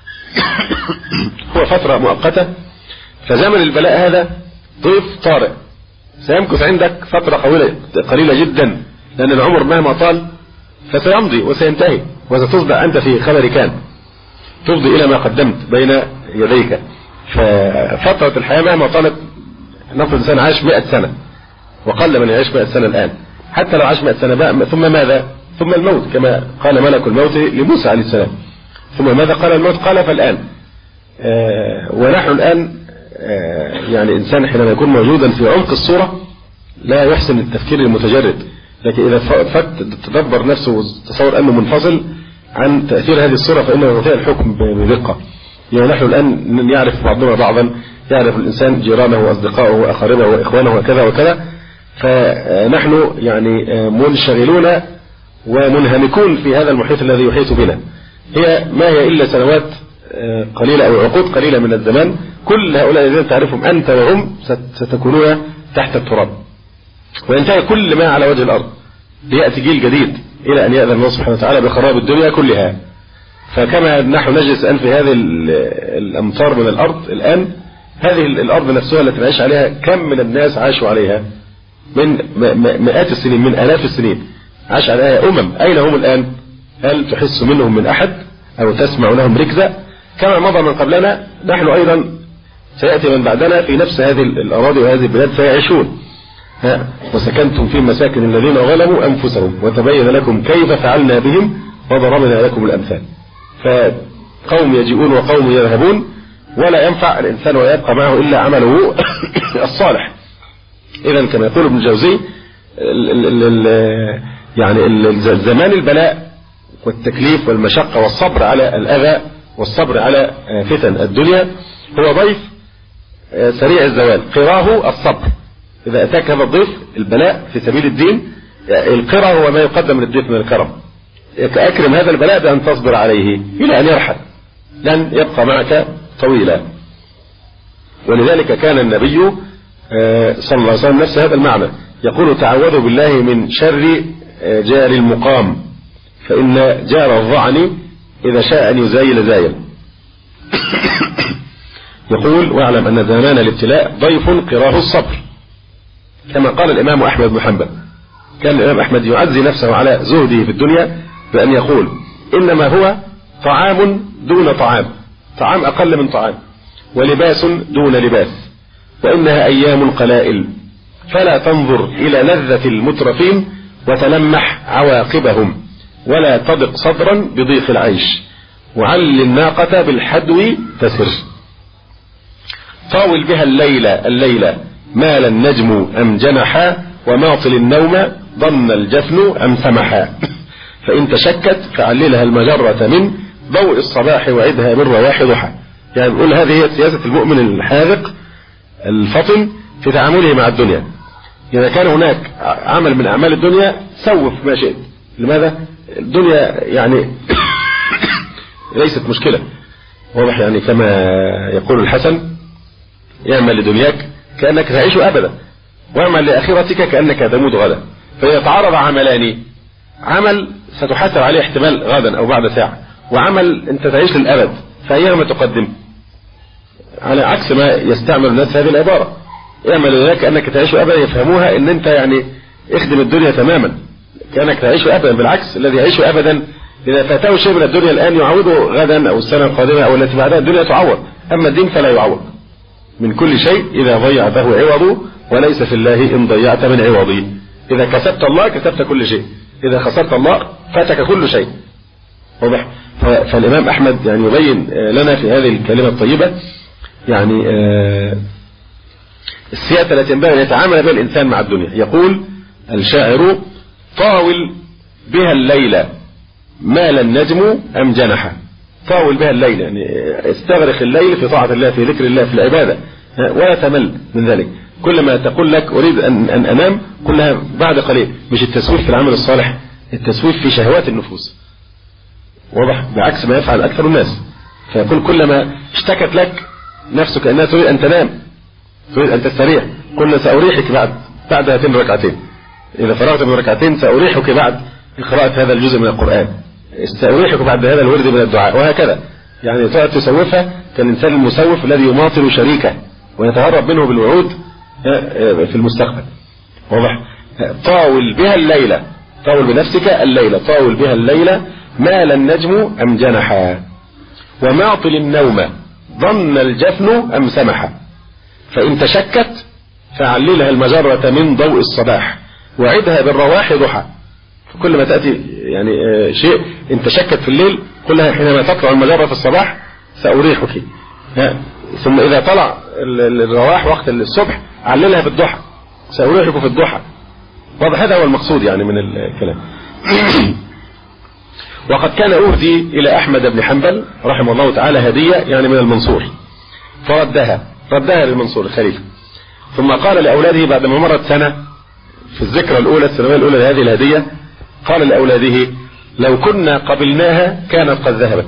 Speaker 3: هو فترة مؤقتة، فزمن البلاء هذا ضيف طارئ سيمكث عندك فترة قليلة جدا لأن العمر مهما طال فسيمضي وسينتهي، وستصبح أنت في خبر كان تفضي إلى ما قدمت بين يديك. ففترة الحياة مهما طالت، نفرض الإنسان عاش 100 سنة وقل من يعيش 100 سنة الآن، حتى لو عاش 100 سنة بقى ثم ماذا؟ ثم الموت، كما قال ملك الموت لموسى عليه السلام. ثم ماذا قال الموت؟ قال فالآن. ونحن الآن يعني الإنسان حينما يكون موجودا في عمق الصورة لا يحسن التفكير المتجرد، لكن إذا تدبر نفسه وتصور أنه منفصل عن تأثير هذه الصورة فإنه يستطيع الحكم بدقة. يعني نحن الآن يعرف بعضنا بعضا، يعرف الإنسان جيرانه وأصدقائه وأقاربه وإخوانه وكذا وكذا، فنحن يعني منشغلون ومنهمكون في هذا المحيط الذي يحيط بنا. هي ما هي إلا سنوات قليلة أو عقود قليلة من الزمان، كل هؤلاء الذين تعرفهم أنت وهم ستكونون تحت التراب، وينتهي كل ما على وجه الأرض، ليأتي جيل جديد إلى أن يأذن الله سبحانه وتعالى بخراب الدنيا كلها. فكما نحن نجلس الآن في هذه الأمطار من الأرض الآن، هذه الأرض نفسها التي نعيش عليها كم من الناس عاشوا عليها من مئات السنين، من آلاف السنين عاش عليها أمم. أين هم الآن؟ هل تحس منهم من أحد أو تسمع لهم ركزة؟ كما مضى من قبلنا نحن أيضا سيأتي من بعدنا في نفس هذه الأراضي وهذه البلاد سيعيشون. وسكنتم في مساكن الذين ظلموا أنفسهم وتبين لكم كيف فعلنا بهم وضربنا لكم الأمثال. فقوم يجيئون وقوم يذهبون، ولا ينفع الإنسان ويبقى معه إلا عمله الصالح. إذن كما يقول ابن الجوزي يعني زمان البلاء والتكليف والمشقة والصبر على الأذى والصبر على فتن الدنيا هو ضيف سريع الزوال، قراه الصبر. إذا أتاك هذا الضيف البلاء في سبيل الدين، القرى هو ما يقدم للضيف من الكرم. أكرم هذا البلاء بأن تصبر عليه إلى أن يرحل، لن يبقى معك طويلا. ولذلك كان النبي صلى الله عليه وسلم نفس هذا المعنى، يقول تعوذوا بالله من شر جار المقام، فإن جار الظعن إذا شاء أن يزايل زايل. يقول واعلم أن زمان الابتلاء ضيف قراه الصبر، كما قال الإمام أحمد بن حنبل. كان الإمام أحمد يعزي نفسه على زهده في الدنيا بأن يقول إنما هو طعام دون طعام، طعام أقل من طعام، ولباس دون لباس، وإنها أيام قلائل، فلا تنظر إلى لذة المترفين وتلمح عواقبهم، ولا تضق صدرا بضيق العيش، وعل الناقة بالحدو تسر. طاول بها الليلة مال النجم أم جنحا، وماطل النوم ضن الجفن أم سمحا، فإن تشكت فعللها المجرة من ضوء الصباح وعدها من رواح ضحى. يعني بقول هذه هي سياسة المؤمن الحاذق الفطن في تعامله مع الدنيا. إذا كان هناك عمل من أعمال الدنيا سوف ما شئت. لماذا؟ الدنيا يعني ليست مشكلة، واضح؟ يعني كما يقول الحسن اعمل لدنياك كأنك تعيش أبدا، واعمل لآخرتك كأنك تموت غدا. فإذا تعارض عملان، عمل ستحاسب عليه احتمال غدا أو بعد ساعة، وعمل أنت تعيش للأبد، فأيهما تقدم؟ على عكس ما يستعمل الناس هذه العبارة، اعمل لدنياك كأنك تعيش أبدا، يفهموها أن أنت يعني اخدم الدنيا تماما كأنك تعيش أبدا. بالعكس، الذي يعيش أبدا إذا فاته شيء من الدنيا الآن يعوضه غدا أو السنة القادمة أو التي بعدها، الدنيا تعوض. أما الدين فلا يعوض من كل شيء، إذا ضيعته عوض، وليس في الله إن ضيعت من عوضي. إذا كسبت الله كسبت كل شيء، إذا خسرت الله فاتك كل شيء، واضح؟ فالإمام أحمد يعني يبين لنا في هذه الكلمة الطيبة يعني السياسة التي ينبغي أن يتعامل بها الإنسان مع الدنيا. يقول الشاعر طاول بها الليلة مال النجم أم جنحا. طاول بها الليل يعني استغرق الليل في طاعة الله، في ذكر الله، في العبادة، ولا تمل من ذلك. كلما تقول لك أريد أن أنام كلها بعد قليل. مش التسويف في العمل الصالح، التسويف في شهوات النفوس، واضح؟ بعكس ما يفعل أكثر الناس. فيقول كلما اشتكت لك نفسك أنها تريد أن تنام، تريد أن تستريح، قلنا سأريحك بعد هاتين الركعتين، إذا فرغت من ركعتين سأريحك بعد قراءة هذا الجزء من القرآن، سأريحك بعد هذا الورد من الدعاء، وهكذا. يعني تقعد تسوفها كالإنسان المسوف الذي يماطل شريكه ويتهرب منه بالوعود في المستقبل، واضح؟ طاول بها الليلة طاول بنفسك الليلة، طاول بها الليلة، مال النجم أم جنحا، ومعطل النوم ظن الجفن أم سمحا، فإن تشكت فعللها المجرة من ضوء الصباح، وعدها بالرواح ضحى. كل ما تأتي يعني شيء إن تشكت في الليل كلها حينما تطلع المجرة في الصباح سأريحك، ثم إذا طلع الرواح وقت الصبح عللها بالضحى، سأريحك في الضحى. واضح؟ هذا هو المقصود يعني من الكلام. وقد كان أهدي إلى أحمد بن حنبل رحمه الله تعالى هدية يعني من المنصور، ردها للمنصور الخليفة، ثم قال لأولاده بعد ما مرت سنة في الذكرى الأولى السنوية الأولى لهذه الهدية، قال لأولاده: لو كنا قبلناها كانت قد ذهبت،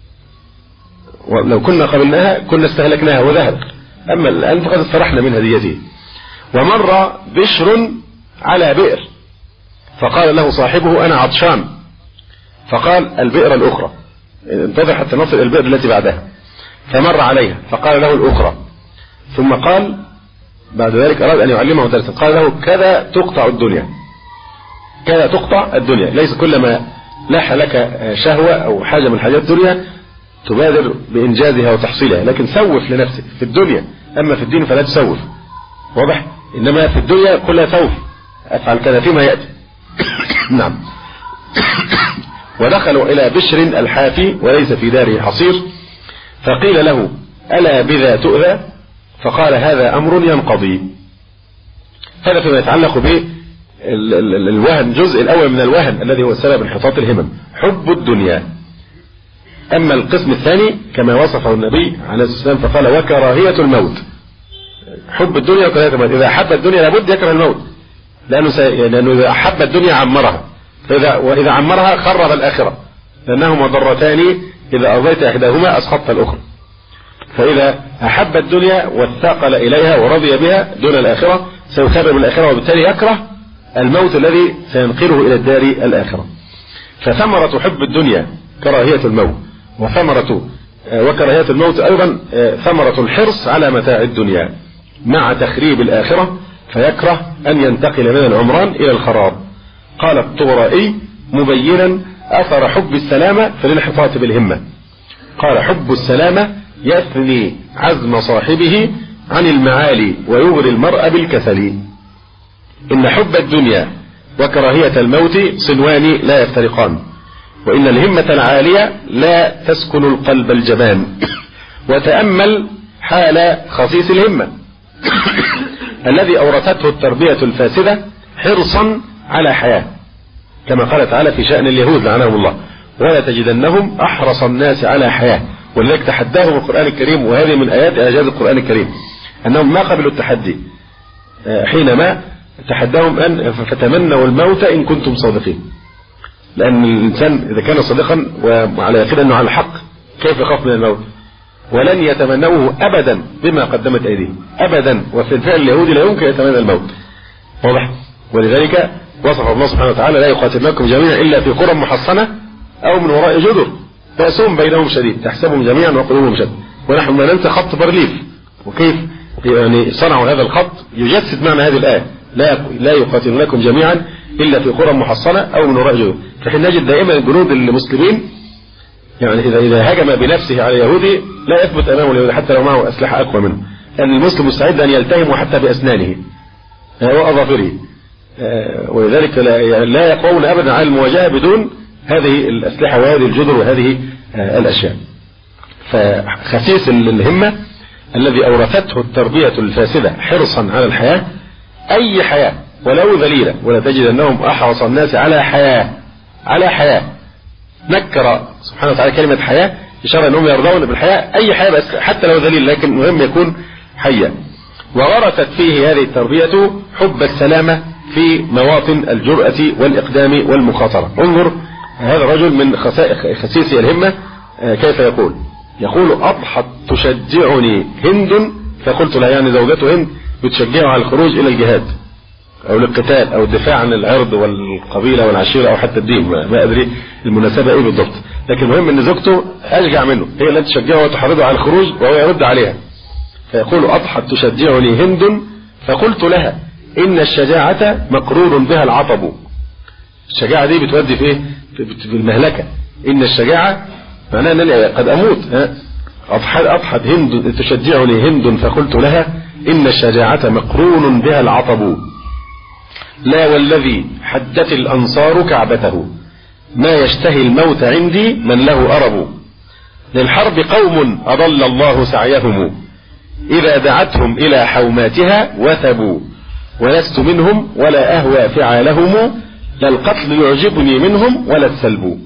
Speaker 3: ولو كنا قبلناها كنا استهلكناها وذهبت، أما الآن فقد استرحنا من هديته. ومر بشر على بئر فقال له صاحبه: أنا عطشان، فقال: البئر الأخرى، انتظر حتى نصل البئر التي بعدها، فمر عليها فقال له: الأخرى، ثم قال بعد ذلك أراد أن يعلمه درسا، قال له: كذا تقطع الدنيا، كذا تقطع الدنيا، ليس كلما لاح لك شهوة أو حاجة من حاجات الدنيا تبادر بإنجازها وتحصيلها، لكن سوف لنفسك في الدنيا، أما في الدين فلا تسوف. واضح؟ إنما في الدنيا كلها سوف، أفعل كذا فيما يأتي. نعم. ودخلوا إلى بشر الحافي وليس في داره حصير، فقيل له: ألا بذا تؤذى؟ فقال: هذا أمر ينقضي. هذا فيما يتعلق بالوهن، الجزء الأول من الوهن الذي هو سبب انحطاط الهمم، حب الدنيا. أما القسم الثاني كما وصفه النبي عليه الصلاة والسلام فقال: وكراهية الموت. حب الدنيا وكراهية الموت، إذا أحب الدنيا لابد يكره الموت، لأنه إذا أحب الدنيا عمرها، وإذا عمرها خرب الآخرة، لأنهما ضرتان إذا أرضيت إحداهما أسخطت الأخرى. فإذا أحب الدنيا واستقل إليها ورضي بها دون الآخرة سيخرب الآخرة، وبالتالي يكره الموت الذي سينقله إلى الدار الآخرة. فثمرة حب الدنيا كراهية الموت، وكراهية الموت أيضا ثمرة الحرص على متاع الدنيا مع تخريب الآخرة، فيكره أن ينتقل من العمران إلى الخراب. قال الطبرائي مبينا أثر حب السلامة في الانحطاط بالهمة، قال: حب السلامة يثني عزم صاحبه عن المعالي ويغري المرء بالكسل. إن حب الدنيا وكراهية الموت صنوان لا يفترقان، وإن الهمة العالية لا تسكن القلب الجبان. وتأمل حال خصيص الهمة الذي أورثته التربية الفاسدة حرصا على حياة، كما قال تعالى في شأن اليهود لعنهم الله: ولا تجدنهم أحرص الناس على حياة. ولذلك تحداهم القرآن الكريم، وهذه من آيات إعجاز القرآن الكريم، أنهم ما قبلوا التحدي حينما تحداهم أن فتمنوا الموت إن كنتم صادقين. لأن الإنسان إذا كان صادقا وعلى يقين أنه على الحق كيف يخاف من الموت؟ ولن يتمنوه أبدا بما قدمت أيديهم أبدا، وفي الفعل اليهودي لا يمكن يتمنى الموت. واضح؟ ولذلك وصف الله سبحانه وتعالى: لا يقاتلنكم جميعا إلا في قرى محصنة أو من وراء جدر بأسهم بينهم شديد تحسبهم جميعا وقلوبهم شتى. ونحن ما ننسى خط بارليف، وكيف يعني صنعوا هذا الخط يجسد معنى هذه الآية: لا يقاتلنكم جميعا إلا في قرى محصنة أو من وراء جدر. فحين نجد دائما الجنود المسلمين يعني إذا هجم بنفسه على يهودي لا يثبت أمامه اليهودي حتى لو معه أسلحة أقوى منه، لأن المسلم مستعد أن يلتهم حتى بأسنانه وأظافره، ولذلك لا يقوون أبدا على المواجهة بدون هذه الأسلحة وهذه الجدر وهذه الأشياء. فخسيس الهمة الذي أورثته التربية الفاسدة حرصا على الحياة، أي حياة ولو ذليلة، ولا تجد أنهم أحرص الناس على حياة. نكر سبحانه وتعالى كلمة حياة إشارة أنهم يرضون بالحياة، أي حياة بس حتى لو ذليل، لكن مهم يكون حيا. وورثت فيه هذه التربية حب السلامة في مواطن الجرأة والإقدام والمخاطرة. انظر هذا الرجل من خسيسي الهمة كيف يقول: أضحت تشجعني هند، فقلت لها يعني زوجته هند بتشجعه على الخروج إلى الجهاد أو للقتال أو الدفاع عن العرض والقبيلة والعشيرة أو حتى الدين، ما أدري المناسبة إيه بالضبط، لكن المهم أن زوجته أشجع منه، هي التي تشجعه وتحرضه على الخروج وهو يرد عليها. فيقول: أضحت تشجعني هند، فقلت لها: إن الشجاعة مقرور بها العطب، الشجاعة دي بتودي في ايه؟ في المهلكة. إن الشجاعة معناها أنني قد أموت. أضحت هند تشجعني هند فقلت لها إن الشجاعة مقرون بها العطب، لا والذي حدت الأنصار كعبته، ما يشتهي الموت عندي من له أرب. للحرب قوم أضل الله سعيهم، إذا دعتهم إلى حوماتها وثبوا، ولست منهم ولا أهوى فعالهم، لا القتل يعجبني منهم ولا السلب.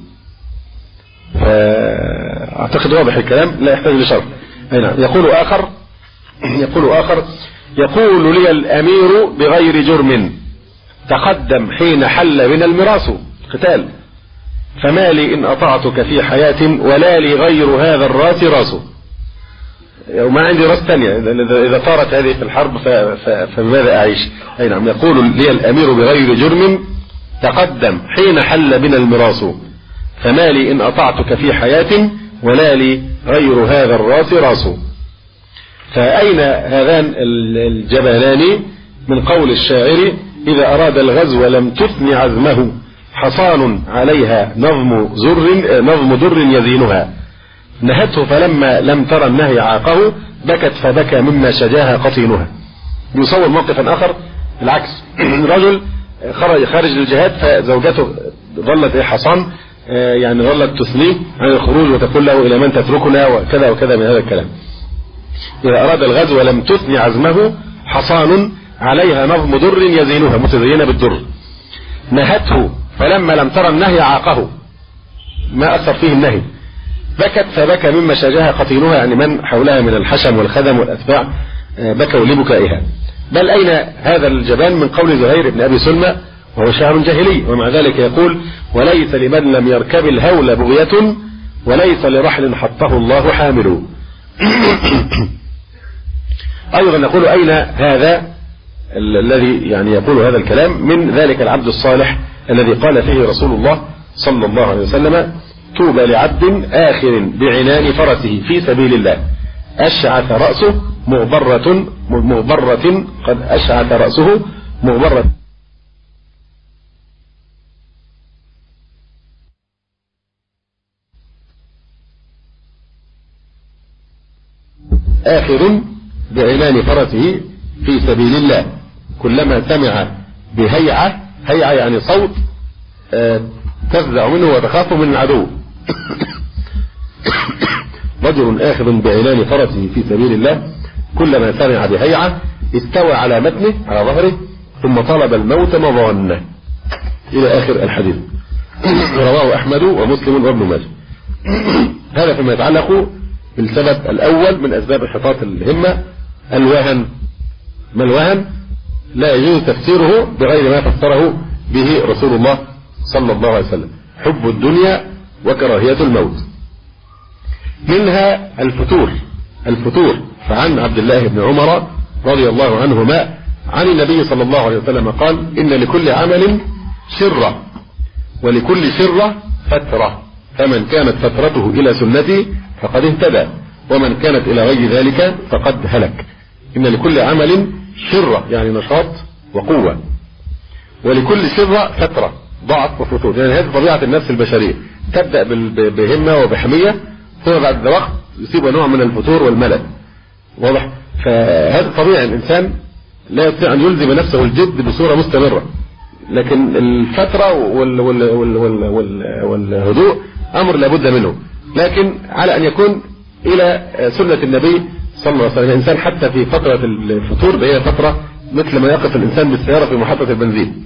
Speaker 3: أعتقد واضح الكلام لا يحتاج لشرح. يقول آخر يقول لي الأمير بغير جرم، تقدم حين حل بنا المراس قتال، فما لي إن أطعتك في حياة ولا لي غير هذا الراس راس. وما عندي راس تانية إذا طارت هذه في الحرب فماذا أعيش؟ أي نعم. يقول لي الأمير بغير جرم، تقدم حين حل بنا المراس، فما لي إن أطعتك في حياة ولا لي غير هذا الراس راس. فأين هذان الجبلان من قول الشاعر إذا أراد الغزو لم تثن عزمه، حصان عليها نظم در يزينها، نهته فلما لم ترى النهي عاقه، بكت فبكى مما شجاها قطينها. يصور موقفا آخر العكس، رجل خارج للجهاد فزوجته ظلت حصان، يعني ظلت تثنيه عن الخروج وتقول له إلى من تتركنا وكذا وكذا من هذا الكلام. إذا أراد الغزو لم تثني عزمه، حصان عليها نظم در يزينها، متزينة بالدر، نهته فلما لم ترى النهي عاقه، ما أثر فيه النهي، بكت فبكى مما شجاها قطينها، يعني من حولها من الحشم والخدم والأتباع بكوا لبكائها. بل أين هذا الجبان من قول زهير بن أبي سلمى وهو شاعر جاهلي، ومع ذلك يقول وليس لمن لم يركب الهول بغية، وليس لرحل حطه الله حامل. أيضا نقول أين هذا الذي يعني يقول هذا الكلام؟ من ذلك العبد الصالح الذي قال فيه رسول الله صلى الله عليه وسلم توبى لعبد آخر بعنان فرسه في سبيل الله، أشعث رأسه مغبرة قد أشعث رأسه مغبرة. آخر بعنان فرسه في سبيل الله، كلما سمع بهيعة، هيعة يعني صوت تفزع منه وتخاف من العدو. رجل آخذ بعنان فرسه في سبيل الله، كلما سمع بهيعة استوى على متنه على ظهره ثم طلب الموت مظانه، إلى آخر الحديث. رواه أحمد ومسلم وابن ماجه. هذا فيما يتعلق بالسبب الأول من أسباب انحطاط الهمة، الوهن. ما الوهن؟ لا يجوز تفسيره بغير ما فسره به رسول الله صلى الله عليه وسلم، حب الدنيا وكراهية الموت. منها الفتور. فعن عبد الله بن عمر رضي الله عنهما عن النبي صلى الله عليه وسلم قال إن لكل عمل شرة ولكل شرة فترة، فمن كانت فترته إلى سنتي فقد اهتدى، ومن كانت إلى غير ذلك فقد هلك. إن لكل عمل شرة يعني نشاط وقوة، ولكل شرة فترة ضعف وفتور، يعني هذه طبيعة النفس البشرية، تبدأ بهمة وبحمية ثم بعد وقت يصيب نوع من الفتور والملل. واضح؟ فهذا طبيعي، الإنسان لا يستطيع أن يلزم نفسه الجد بصورة مستمرة، لكن الفترة والهدوء أمر لابد منه، لكن على أن يكون إلى سنة النبي صلى الله عليه وسلم. الإنسان حتى في فترة الفتور هي فترة مثل ما يقف الإنسان بالسيارة في محطة البنزين،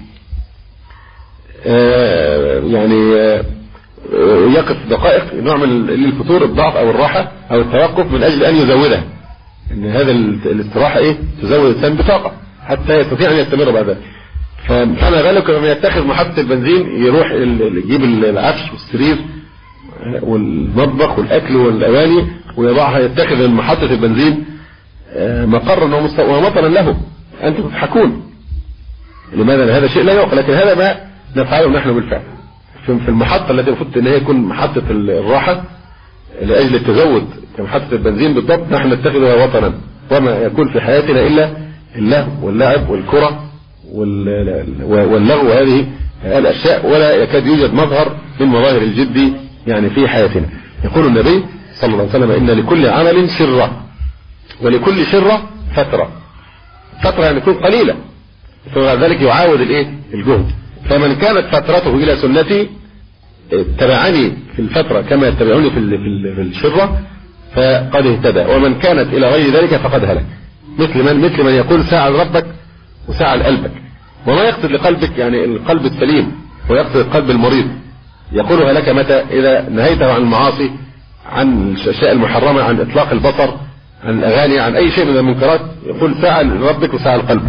Speaker 3: يعني يقف دقائق، نوع من الفتور، الضعف أو الراحة أو التوقف من أجل أن يزودها، إن هذا الاستراحة تزود الإنسان بطاقة حتى يستطيع أن يستمر بعد ذلك. فمعنى ذلك لما يتخذ محطة البنزين يروح يجيب العفش والسرير والمطبخ والأكل والأواني ويضعها، يتخذ من محطة البنزين مقرا ومطرا له. أنتم تضحكون، لماذا؟ هذا شيء لا يعقل، لكن هذا ما نفعله نحن بالفعل في المحطة التي المفروض ان هي تكون محطة الراحة لأجل التزود كمحطة البنزين بالضبط، نحن نتخذها وطنا، وما يكون في حياتنا إلا اللهو واللعب والكرة واللغو، هذه الأشياء ولا يكاد يوجد مظهر من مظاهر الجد يعني في حياتنا. يقول النبي صلى الله عليه وسلم إن لكل عمل شرة ولكل شرة فترة. فترة يعني تكون قليلة، فبعد ذلك يعاود الجهد. فمن كانت فترته إلى سنتي اتبعني في الفترة كما يتبعوني في الشرة فقد اهتدى، ومن كانت إلى غير ذلك فقد هلك. مثل من يقول ساعة لربك وساعة لقلبك. وما يقصد لقلبك يعني القلب السليم، ويقصد القلب المريض. يقولها لك متى؟ إذا نهيته عن المعاصي، عن الأشياء المحرمة، عن إطلاق البصر، عن الأغاني، عن أي شيء من المنكرات، يقول ساعة لربك وساعة لقلبك.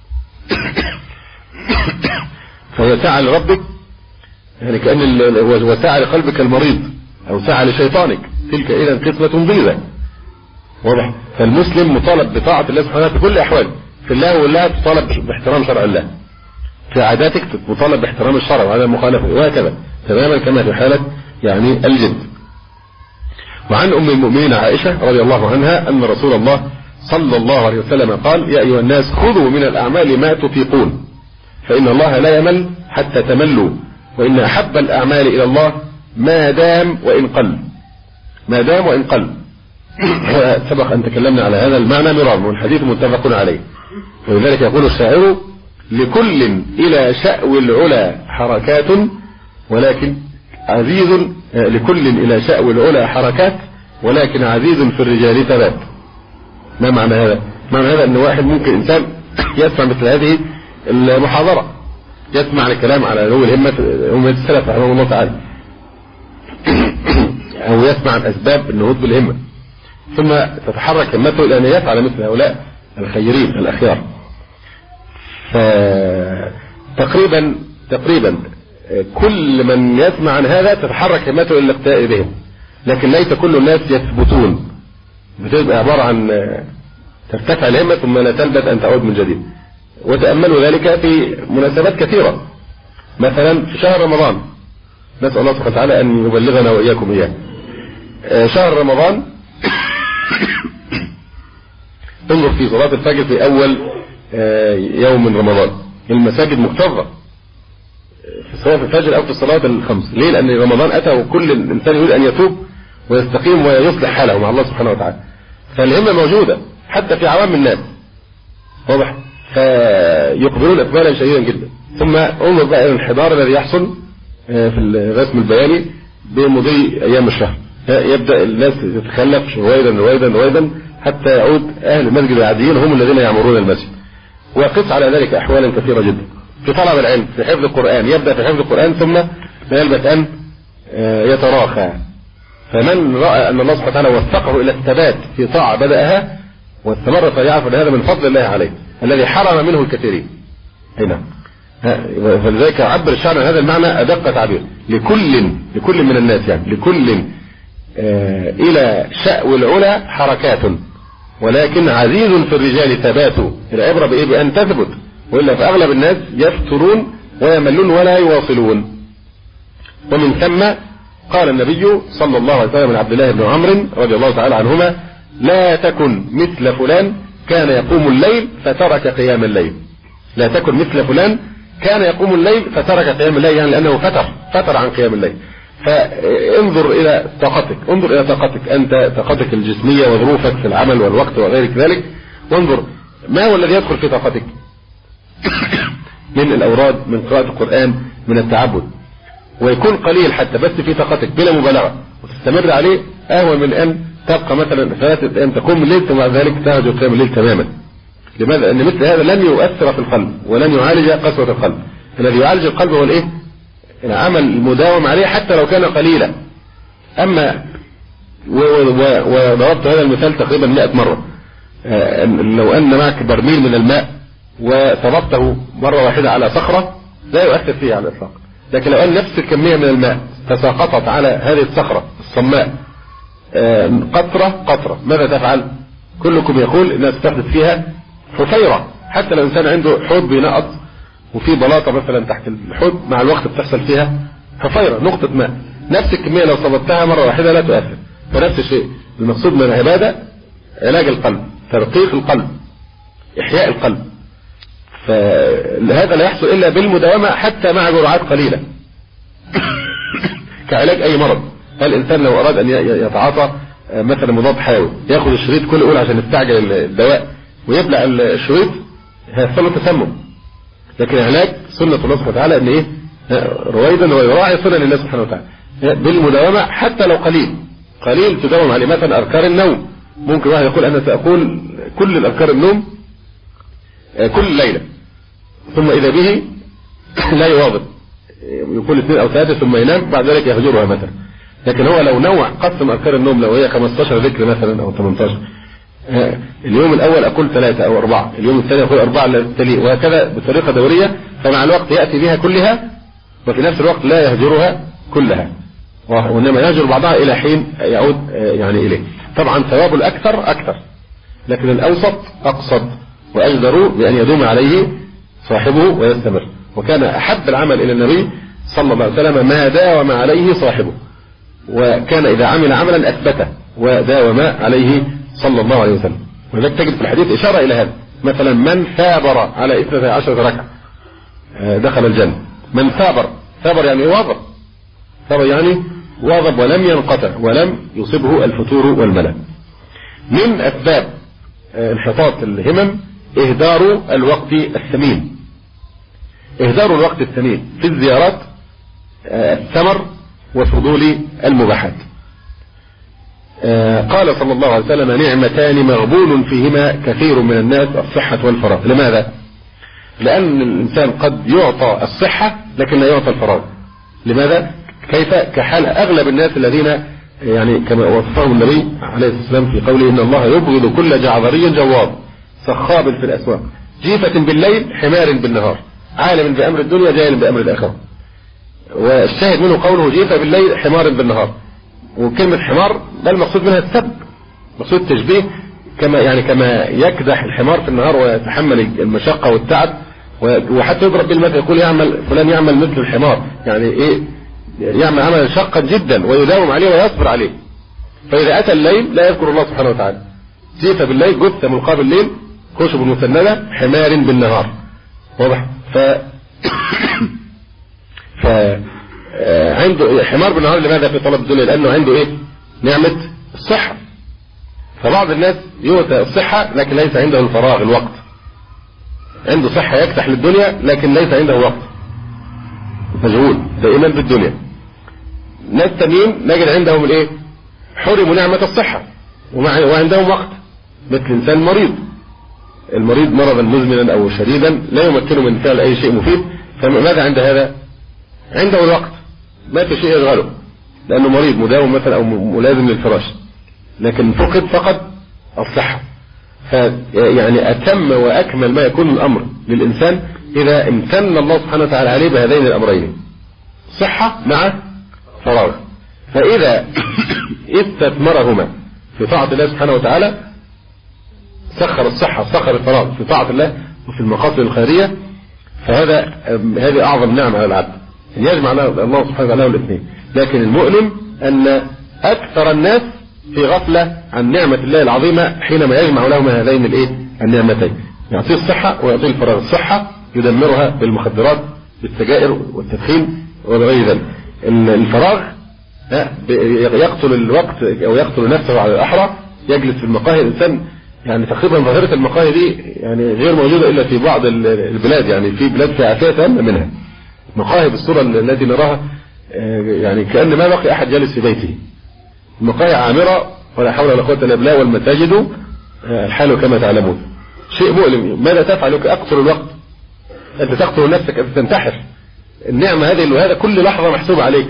Speaker 3: فهي ساعة لربك يعني كأن وساعة لقلبك المريض، أو ساعة لشيطانك، تلك إذا قسمة ضيزة. واضح؟ فالمسلم مطالب بطاعة الله سبحانه وتعالى في كل أحواله. في الله والله تطالب باحترام شرع الله، في عاداتك تطالب باحترام الشرع وعدم المخالفة، وهكذا تماما كما في حالة يعني الجد. وعن أم المؤمنين عائشة رضي الله عنها أن رسول الله صلى الله عليه وسلم قال: يا أيها الناس خذوا من الأعمال ما تطيقون فإن الله لا يمل حتى تملوا، وإن أحب الأعمال إلى الله ما دام وإن قل. ما دام وإن قل. سبق أن تكلمنا على هذا المعنى مرارا، والحديث متفق عليه. ولذلك يقول الشاعر: لكل إلى شأو العلا حركات ولكن عزيز، لكل إلى شأو العلا حركات ولكن عزيز في الرجال ثبات. ما معنى هذا؟ معنى هذا أن واحد ممكن إنسان يسمع مثل هذه المحاضرة، يسمع الكلام على علو الهمة السلف رحمه الله تعالى، أو يسمع عن أسباب النهوض بالهمة، ثم تتحرك همته إلى أن يفعل مثل هؤلاء الخيرين الأخيار. تقريبا كل من يسمع عن هذا تتحرك همته إلى الاقتداء بهم، لكن ليس كل الناس يثبتون. بتبقى عبارة عن ترتفع الهمة ثم لا تلبث أن تعود من جديد. وتأملوا ذلك في مناسبات كثيرة، مثلا في شهر رمضان، نسأل الله سبحانه وتعالى أن يبلغنا وإياكم إياه. شهر رمضان انظر في صلاة الفجر في أول يوم من رمضان، المساجد مكتظة في صلاة الفجر أو في الصلاة الخمس. ليه؟ لأن رمضان أتى وكل إنسان يريد أن يتوب ويستقيم ويصلح حاله مع الله سبحانه وتعالى، فالهمة موجودة حتى في عوام الناس. واضح؟ فيقبلون إقبالا شديدا جدا. ثم انظر بقى إلى الانحدار الذي يحصل في الرسم البياني بمضي أيام الشهر. يبدأ الناس تتخلف رويدا حتى يعود أهل المسجد العاديين هم الذين يعمرون المسجد. وقس على ذلك أحوالا كثيرة جدا في طلب العلم، في حفظ القرآن. يبدأ في حفظ القرآن ثم يلبث أن يتراخى. فمن رأى أن الله سبحانه وتعالى وفقه إلى الثبات في طاعة بدأها واستمر فيعرف أن هذا من فضل الله عليه الذي حرم منه الكثيرين. هنا فلذلك عبر الشاعر عن هذا المعنى أدق تعبير: لكل من الناس، يعني لكل إلى شأو العلا حركات ولكن عزيز في الرجال ثبات. العبرة بإيه؟ بأن تثبت، وإلا فأغلب الناس يفترون ويملون ولا يواصلون. ومن ثم قال النبي صلى الله عليه وسلم عبد الله بن عمرو رضي الله تعالى عنهما: لا تكن مثل فلان كان يقوم الليل فترك قيام الليل. لا تكن مثل فلان كان يقوم الليل فترك قيام الليل، يعني لأنه فتر عن قيام الليل. فانظر إلى طاقتك أنت، طاقتك الجسمية وظروفك في العمل والوقت وغير ذلك، وانظر ما هو الذي يدخل في طاقتك من الأوراد، من قراءة القرآن، من التعبد، ويكون قليل حتى بس في طاقتك بلا مبالغة وتستمر عليه، أهون من أن تبقى مثلا 3 أيام تقوم الليل ثم بعد ذلك تهجر قيام الليل تماما. لماذا؟ لأن مثل هذا لن يؤثر في القلب ولن يعالج قسوة القلب. الذي يعالج القلب هو الإيه؟ العمل المداوم عليه حتى لو كان قليلا. أما وضربت هذا المثال تقريبا 100 مرة. لو أن معك برميل من الماء وصببته مرة واحدة على صخرة لا يؤثر فيه على الإطلاق، لكن لو أن نفس الكمية من الماء تساقطت على هذه الصخرة الصماء قطرة ماذا تفعل؟ كلكم يقول إنها تستحدث فيها حفيرة. حتى لو إنسان عنده حوض بينقط وفي بلاطة مثلا تحت الحوض، مع الوقت بتحصل فيها حفيرة، نقطة ماء. نفس الكمية لو صببتها مرة واحدة لا تؤثر. فنفس الشيء المقصود من العبادة علاج القلب، ترقيق القلب، إحياء القلب. فهذا لا يحصل إلا بالمداومة حتى مع جرعات قليلة كعلاج أي مرض. الإنسان لو أراد أن يتعاطى مثلا مضاد حيوي يأخذ الشريط كل أول عشان يستعجل الدواء ويبلع الشريط هيحصل له تسمم. لكن علاج سنة الله سبحانه وتعالى أن إيه رويدا ويراعي سنن الله سبحانه وتعالى بالمداومة حتى لو قليل تداوم عليه. مثلا أذكار النوم ممكن واحد يقول أنا سأقول كل الأذكار النوم كل ليلة ثم إذا به لا يواظب يقول 2 أو 3 ثم ينام بعد ذلك يهجرها مثلا. لكن هو لو نوع قسم أذكار النوم لو هي 15 ذكر مثلا أو 18 اليوم الأول أقول 3 أو 4 اليوم الثاني أقول 4 للتالي وهكذا بطريقة دورية. فمع الوقت يأتي بها كلها وفي نفس الوقت لا يهجرها كلها وإنما يهجر بعضها إلى حين يعود يعني إليه. طبعا ثواب الأكثر أكثر لكن الأوسط أقصد وأجدر بأن يدوم عليه صاحبه ويستمر. وكان أحب العمل إلى النبي صلى الله عليه وسلم ما داوم عليه صاحبه وكان إذا عمل عملا أثبته وداوم عليه صلى الله عليه وسلم. ولذلك تجد في الحديث إشارة إلى هذا. مثلا من ثابر على 12 ركعة دخل الجنة. من ثابر يعني واظب. ثابر يعني واظب ولم ينقطع ولم يصبه الفتور والملل. من أسباب انحطاط الهمم إهدار الوقت الثمين. إهدار الوقت الثمين في الزيارات الثمر وفضول المباحات. قال صلى الله عليه وسلم نعمتان مغبون فيهما كثير من الناس الصحة والفراغ. لماذا؟ لأن الإنسان قد يعطى الصحة لكن لا يعطى الفراغ. لماذا؟ كيف؟ كحال أغلب الناس الذين يعني كما وصفهم النبي عليه الصلاة والسلام في قوله إن الله يبغض كل جعذري جواد صخاب في الأسواق جيفة بالليل حمار بالنهار عالم بأمر الدنيا جاهل بأمر الآخرة. والشاهد منه قوله جيفة بالليل حمار بالنهار. وكلمة حمار ده المقصود منها السب مقصود تشبيه كما يكدح الحمار في النهار ويتحمل المشقة والتعب وحتى يضرب بالمثل يقول فلان يعمل مثل الحمار يعني ايه يعمل عملا شقا جدا ويداوم عليه ويصبر عليه. فإذا أتى الليل لا يذكر الله سبحانه وتعالى. جيفة بالليل جثة ملقاة بالليل خشب مسندة حمار بالنهار. واضح؟ عنده حمار بالنهار لماذا في طلب الدنيا؟ لأنه عنده ايه نعمة الصحة. فبعض الناس يؤتى الصحة لكن ليس عنده الفراغ الوقت. عنده صحة يكتح للدنيا لكن ليس عنده وقت مشغول دائما بالدنيا. ناس تانيين نجد عندهم الايه حرموا نعمة الصحة وعندهم وقت مثل انسان مريض. المريض مرضا مزمنا او شديدا لا يمكنه من فعل اي شيء مفيد. فماذا عند هذا؟ عنده الوقت ما في شيء يشغله لانه مريض مداوم مثلا او ملازم للفراش لكن فقد الصحة. فيعني اتم واكمل ما يكون الامر للانسان اذا امتن الله سبحانه وتعالى عليه بهذين الامرين صحة مع فراغ. فاذا استثمرهما في طاعة الله سبحانه وتعالى سخر الصحة سخر الفراغ في طاعة الله وفي المقاصد الخيرية هذه اعظم نعمة على العبد ان يجمع الله سبحانه وتعالى الاثنين. لكن المؤلم ان اكثر الناس في غفلة عن نعمة الله العظيمة حينما يجمع لهم هذين النعمتين يعطيه الصحة ويعطيه الفراغ. الصحة يدمرها بالمخدرات بالسجائر والتدخين وغير ذلك. الفراغ يقتل الوقت او يقتل نفسه على الأحرى يجلس في المقاهي. الإنسان يعني تقريبا ظاهرة المقاهي دي يعني غير موجودة إلا في بعض البلاد يعني في بلاد في عافية تامة منها مقاهي بالصورة التي نراها يعني كأن ما بقي أحد جالس في بيته. المقاهي عامرة ولا حول ولا قوة إلا بالله والمساجد الحال كما تعلمون. شيء مؤلم. ماذا تفعل؟ أقتل الوقت. أنت تقتل نفسك أنت تنتحر. النعمة هذه وهذا كل لحظة محسوبة عليك.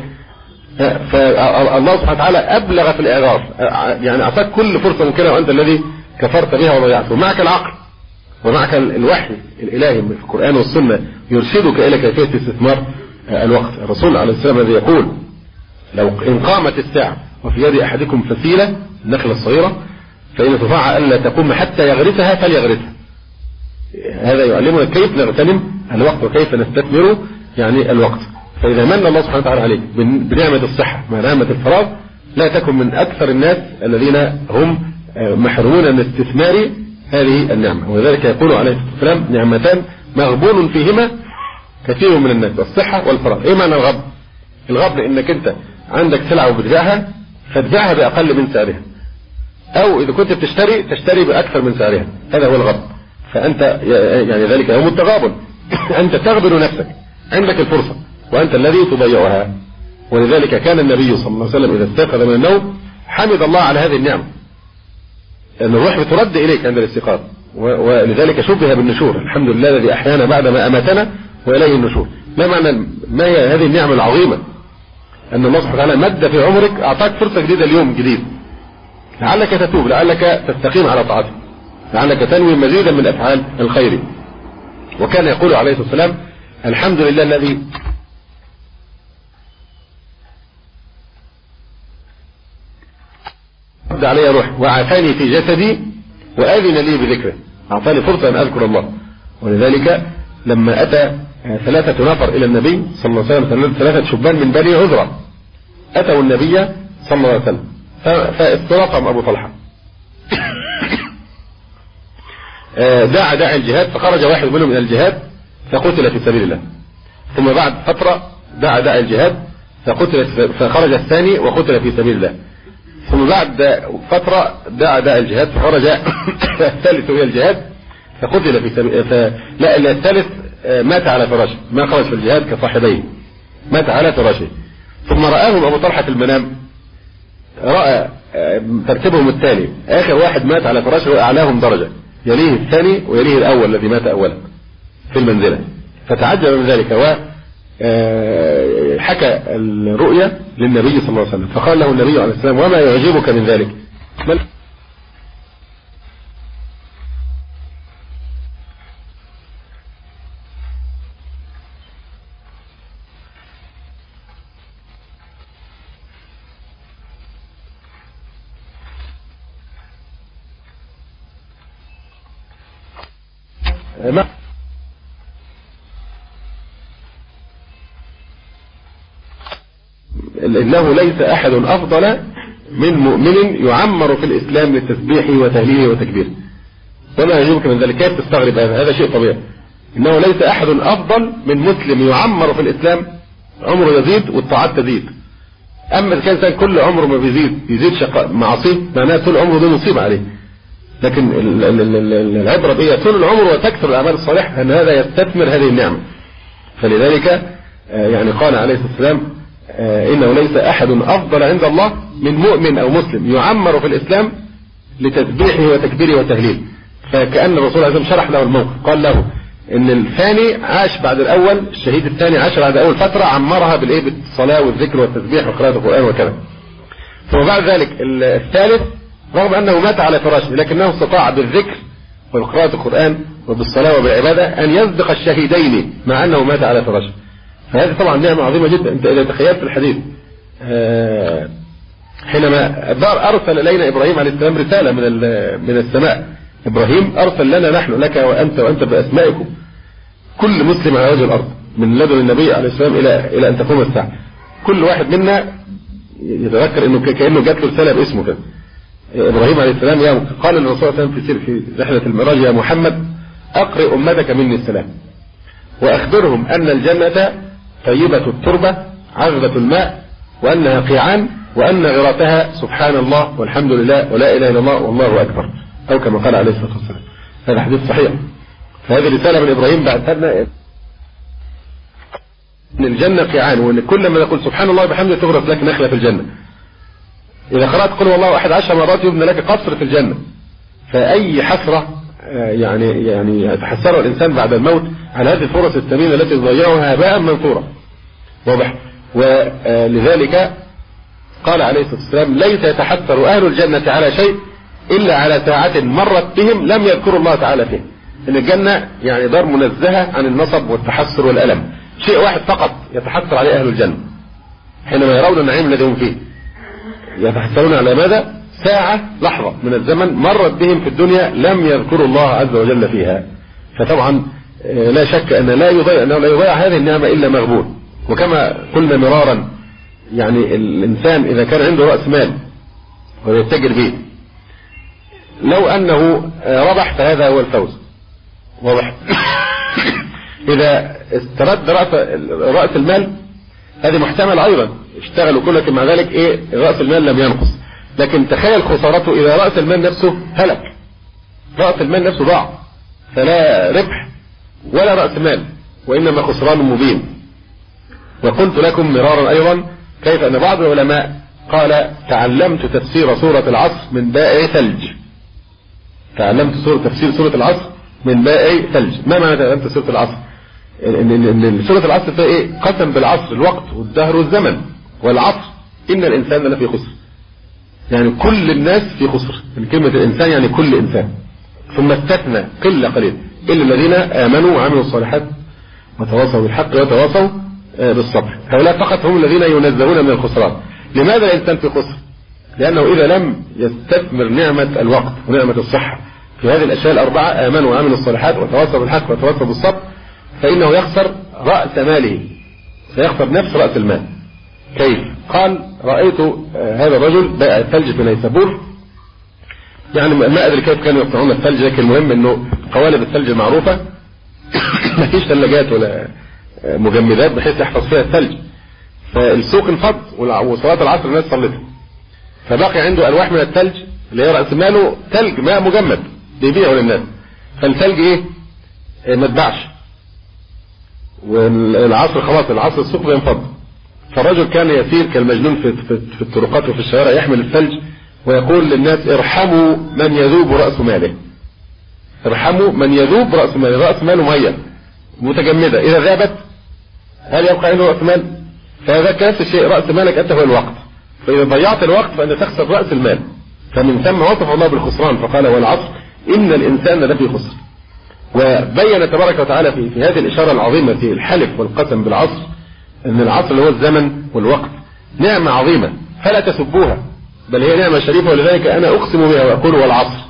Speaker 3: فالله سبحانه وتعالى أبلغ في الإعراض يعني أعطاك كل فرصة ممكنة وأنت الذي كفرت بها وضيعته. معك العقل ومعك الوحي الإلهي في القرآن والسنة يرشدك إلى كيفية استثمار الوقت. الرسول عليه السلام الذي يقول لو إن قامت الساعة وفي يد أحدكم فسيلة النخلة الصغيرة فإن استطاع ألا تقوم حتى يغرسها فليغرسها. هذا يعلمنا كيف نغتنم الوقت وكيف نستثمر يعني الوقت. فإذا من الله سبحانه وتعالى عليك بنعمة الصحة مع نعمة الفراغ لا تكن من أكثر الناس الذين هم محرومون من استثمار هذه النعمة. ولذلك يقول عليه الصلاة والسلام نعمتان مغبون فيهما كثير من الناس، الصحة والفراغ. ايه معنى الغبن؟ الغبن انك انت عندك سلعة وبتبيعها فتبيعها بأقل من سعرها، او اذا كنت بتشتري تشتري بأكثر من سعرها، هذا هو الغبن. فانت يعني ذلك يوم التغابن. انت تغبن نفسك، عندك الفرصة وانت الذي تضيعها. ولذلك كان النبي صلى الله عليه وسلم اذا استيقظ من النوم حمد الله على هذه النعمة، ان الروح بترد اليك عند الاستيقاظ، ولذلك شبه بالنشور، الحمد لله الذي احيانا بعد ما اماتنا واليه النشور. ما هي هذه النعمة العظيمة؟ ان الله سبحانه وتعالى مد في عمرك، اعطاك فرصة جديدة اليوم جديد، لعلك تتوب، لعلك تستقيم على طاعته، لعلك تنوي مزيدا من افعال الخير. وكان يقول عليه الصلاة والسلام: الحمد لله الذي رد علي روح وعافاني في جسدي وآذن لي بذكره، أعطاني فرصة أن أذكر الله. ولذلك لما أتى 3 نفر إلى النبي صلى الله عليه وسلم، 3 شبان من بني عذرة أتوا النبي صلى الله عليه وسلم، فاسترافهم أبو طلحة. دعا داعي الجهاد، فخرج واحد منهم إلى الجهاد فقتل في سبيل الله. ثم بعد فترة دعا داعي الجهاد فخرج الثاني وقتل في سبيل الله. ثم بعد فترة دعا داعي الجهاد فخرج الثالث إلى الجهاد فقتل في سبيل لا الثالث مات على فراشه، ما خرج في الجهاد كصاحبيه، مات على فراشه. ثم رآهم أبو طلحة في المنام، رأى ترتيبهم التالي: آخر واحد مات على فراشه وأعلاهم درجة، يليه الثاني ويليه الأول الذي مات أولا في المنزلة. فتعجب من ذلك وحكى الرؤيا للنبي صلى الله عليه وسلم، فقال له النبي عليه السلام: وما يعجبك من ذلك؟ إنه ليس أحد أفضل من مؤمن يعمر في الإسلام لتسبيحه وتهليله وتكبيره. وما يعجبك من ذلك؟ كيف تستغرب هذا شيء طبيعي. إنه ليس أحد أفضل من مسلم يعمر في الإسلام، عمره يزيد والطاعات تزيد. أما إذا كان كل عمره ما يزيد شقاء معصيه، معناه طول عمره ده مصيبة عليه. لكن العبرة بإيه؟ طول العمر وتكثر الأعمال الصالحة، أن هذا يستثمر هذه النعمة. فلذلك يعني قال عليه الصلاة والسلام: إنه ليس أحد أفضل عند الله من مؤمن أو مسلم يعمر في الإسلام لتسبيحه وتكبيره وتهليله. فكأن الرسول عليه الصلاة والسلام شرح له الموقف، قال له إن الثاني عاش بعد الأول، الشهيد الثاني عاش بعد أول فترة عمرها بالصلاة والذكر والتسبيح وقراءة القرآن وكذا. ثم بعد ذلك الثالث رغم أنه مات على فراشه لكنه استطاع بالذكر وبقراءة القرآن وبالصلاة وبالعبادة أن يسبق الشهيدين مع أنه مات على فراشه. فهذه طبعا نعمة عظيمة جدا. أنت إذا تخيلت الحديث حينما أرسل إلينا إبراهيم عليه السلام رسالة من السماء: إبراهيم أرسل لنا نحن لك وأنت بأسمائكم كل مسلم على وجه الأرض، من لدن النبي عليه السلام إلى أن تقوم الساعة. كل واحد منا يتذكر إنه كأنه جات له رسالة باسمه كده. إبراهيم عليه السلام قال للرسول صلى الله عليه وسلم في رحلة المعراج: يا محمد أقرئ أمتك مني السلام وأخبرهم أن الجنة طيبة التربة عذبة الماء وأنها قيعان وأن غراتها سبحان الله والحمد لله ولا إله إلا الله والله أكبر، أو كما قال عليه الصلاة والسلام. هذا حديث صحيح. فهذه رسالة من إبراهيم بعثها لنا أن الجنة قيعان، وأن كل ما نقول سبحان الله وبحمده تغرس لك نخلة في الجنة. إذا قرأت قل والله أحد 10 مرات يبنى لك قصر في الجنة. فأي حسرة يعني يتحسر الإنسان بعد الموت على هذه الفرص الثمينة التي تضيعها هباء منثورا. واضح. ولذلك قال عليه الصلاة والسلام: ليس يتحسر أهل الجنة على شيء إلا على ساعة مرت بهم لم يذكروا الله تعالى فيه. إن الجنة يعني دار منزهة عن النصب والتحسر والألم. شيء واحد فقط يتحسر عليه أهل الجنة حينما يرون النعيم الذي هم فيه، يتحسرون على ماذا؟ ساعة لحظة من الزمن مرت بهم في الدنيا لم يذكروا الله عز وجل فيها. فطبعا لا شك أنه لا يضيع هذه النعمة إلا مغبون. وكما قلنا مرارا، يعني الإنسان إذا كان عنده رأس مال ويتجر به، لو أنه ربح فهذا هو الفوز. واضح. إذا استرد رأس المال هذه محتمل أيضا، اشتغلوا كل لكن مع ذلك إيه رأس المال لم ينقص. لكن تخيل خسارته إذا رأس المال نفسه هلك، رأس المال نفسه ضاع، فلا ربح ولا رأس مال وإنما خسران مبين. وقلت لكم مرارا أيضا كيف أن بعض العلماء قال تعلمت تفسير سورة العصر من بائع ثلج. تعلمت تفسير سورة العصر من بائع ثلج. ما معنى تعلمت سورة العصر؟ إن سورة العصر فيها إيه؟ قسم بالعصر، الوقت والدهر والزمن، والعصر إن الإنسان لفي خسر، يعني كل الناس في خسر، من كلمة الإنسان يعني كل إنسان. ثم استثنى قلة قليل إلا الذين آمنوا وعملوا الصالحات وتواصوا بالحق وتواصوا بالصبر. هؤلاء فقط هم الذين ينزهون من الخسران. لماذا الإنسان في خسر؟ لأنه إذا لم يستثمر نعمة الوقت ونعمة الصحة في هذه الأشياء الأربعة، آمنوا وعملوا الصالحات وتواصوا بالحق وتواصوا بالصبر، فإنه يخسر رأس ماله، سيخسر نفس رأس المال. كيف؟ قال رأيت هذا الرجل بائع الثلج في نيسابور، يعني ما أدري كيف كانوا يصنعون الثلج، لكن المهم أنه قوالب الثلج المعروفة ما فيش ثلاجات ولا مجمدات بحيث يحفظ فيها الثلج. فالسوق انفض وصلاة العصر الناس صلتها، فبقي عنده ألواح من الثلج اللي هي رأس ماله ثلج ماء مجمد بيبيعه للناس. فالثلج إيه؟ ما اتباعش، والعصر خلاص العصر السوق بينفض. فالرجل كان يسير كالمجنون في الطرقات وفي الشوارع يحمل الثلج ويقول للناس ارحموا من يذوب رأس ماله، ارحموا من يذوب رأس ماله. رأس ماله مية متجمدة، إذا ذابت هل يبقى عنده رأس مال؟ فهذا كنفس الشيء، رأس مالك أنت هو الوقت، فإذا ضيعت الوقت فأنت تخسر رأس المال. فمن ثم وصف الله بالخسران فقال والعصر إن الإنسان لفي خسر. وبين تبارك وتعالى في هذه الإشارة العظيمة في الحلف والقسم بالعصر أن العصر اللي هو الزمن والوقت نعمة عظيمة فلا تسبوها، بل هي نعمة شريفة، ولذلك أنا أقسم بها وأقول والعصر،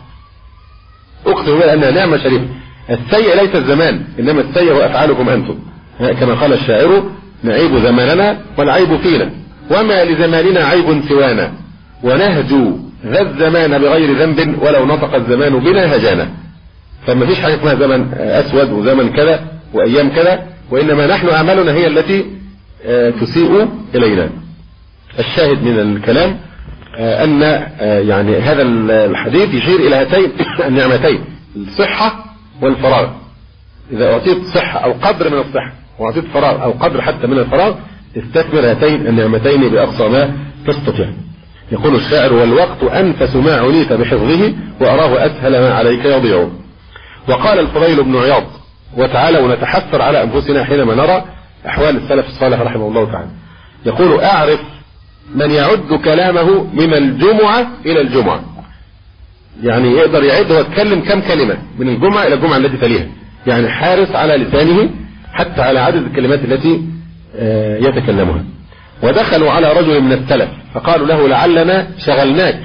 Speaker 3: أقسم بها أنها نعمة شريفة. السيء ليس الزمان إنما السيء هو أفعالكم أنتم، كما قال الشاعر نعيب زماننا والعيب فينا، وما لزماننا عيب سوانا، ونهجو ذا الزمان بغير ذنب ولو نطق الزمان بنا هجانا. فما فيش حاجة اسمها زمن أسود وزمن كذا وأيام كذا، وإنما نحن أعمالنا هي التي تسيء إلينا. الشاهد من الكلام أن يعني هذا الحديث يشير إلى هاتين النعمتين، الصحة والفراغ. إذا أعطيت صحة أو قدر من الصحة وأعطيت فراغ أو قدر حتى من الفراغ، استثمر هاتين النعمتين بأقصى ما تستطيع. يقول الشاعر والوقت أنفس ما عنيت بحفظه وأراه أسهل ما عليك يضيع. وقال الفضيل بن عياض وتعالوا نتحسر على أنفسنا حينما نرى أحوال السلف الصالح رحمه الله تعالى، يقول أعرف من يعد كلامه من الجمعة إلى الجمعة، يعني يقدر يعد ويتكلم كم كلمة من الجمعة إلى الجمعة التي تليها، يعني حارس على لسانه حتى على عدد الكلمات التي يتكلمها. ودخلوا على رجل من السلف فقالوا له لعلنا شغلناك،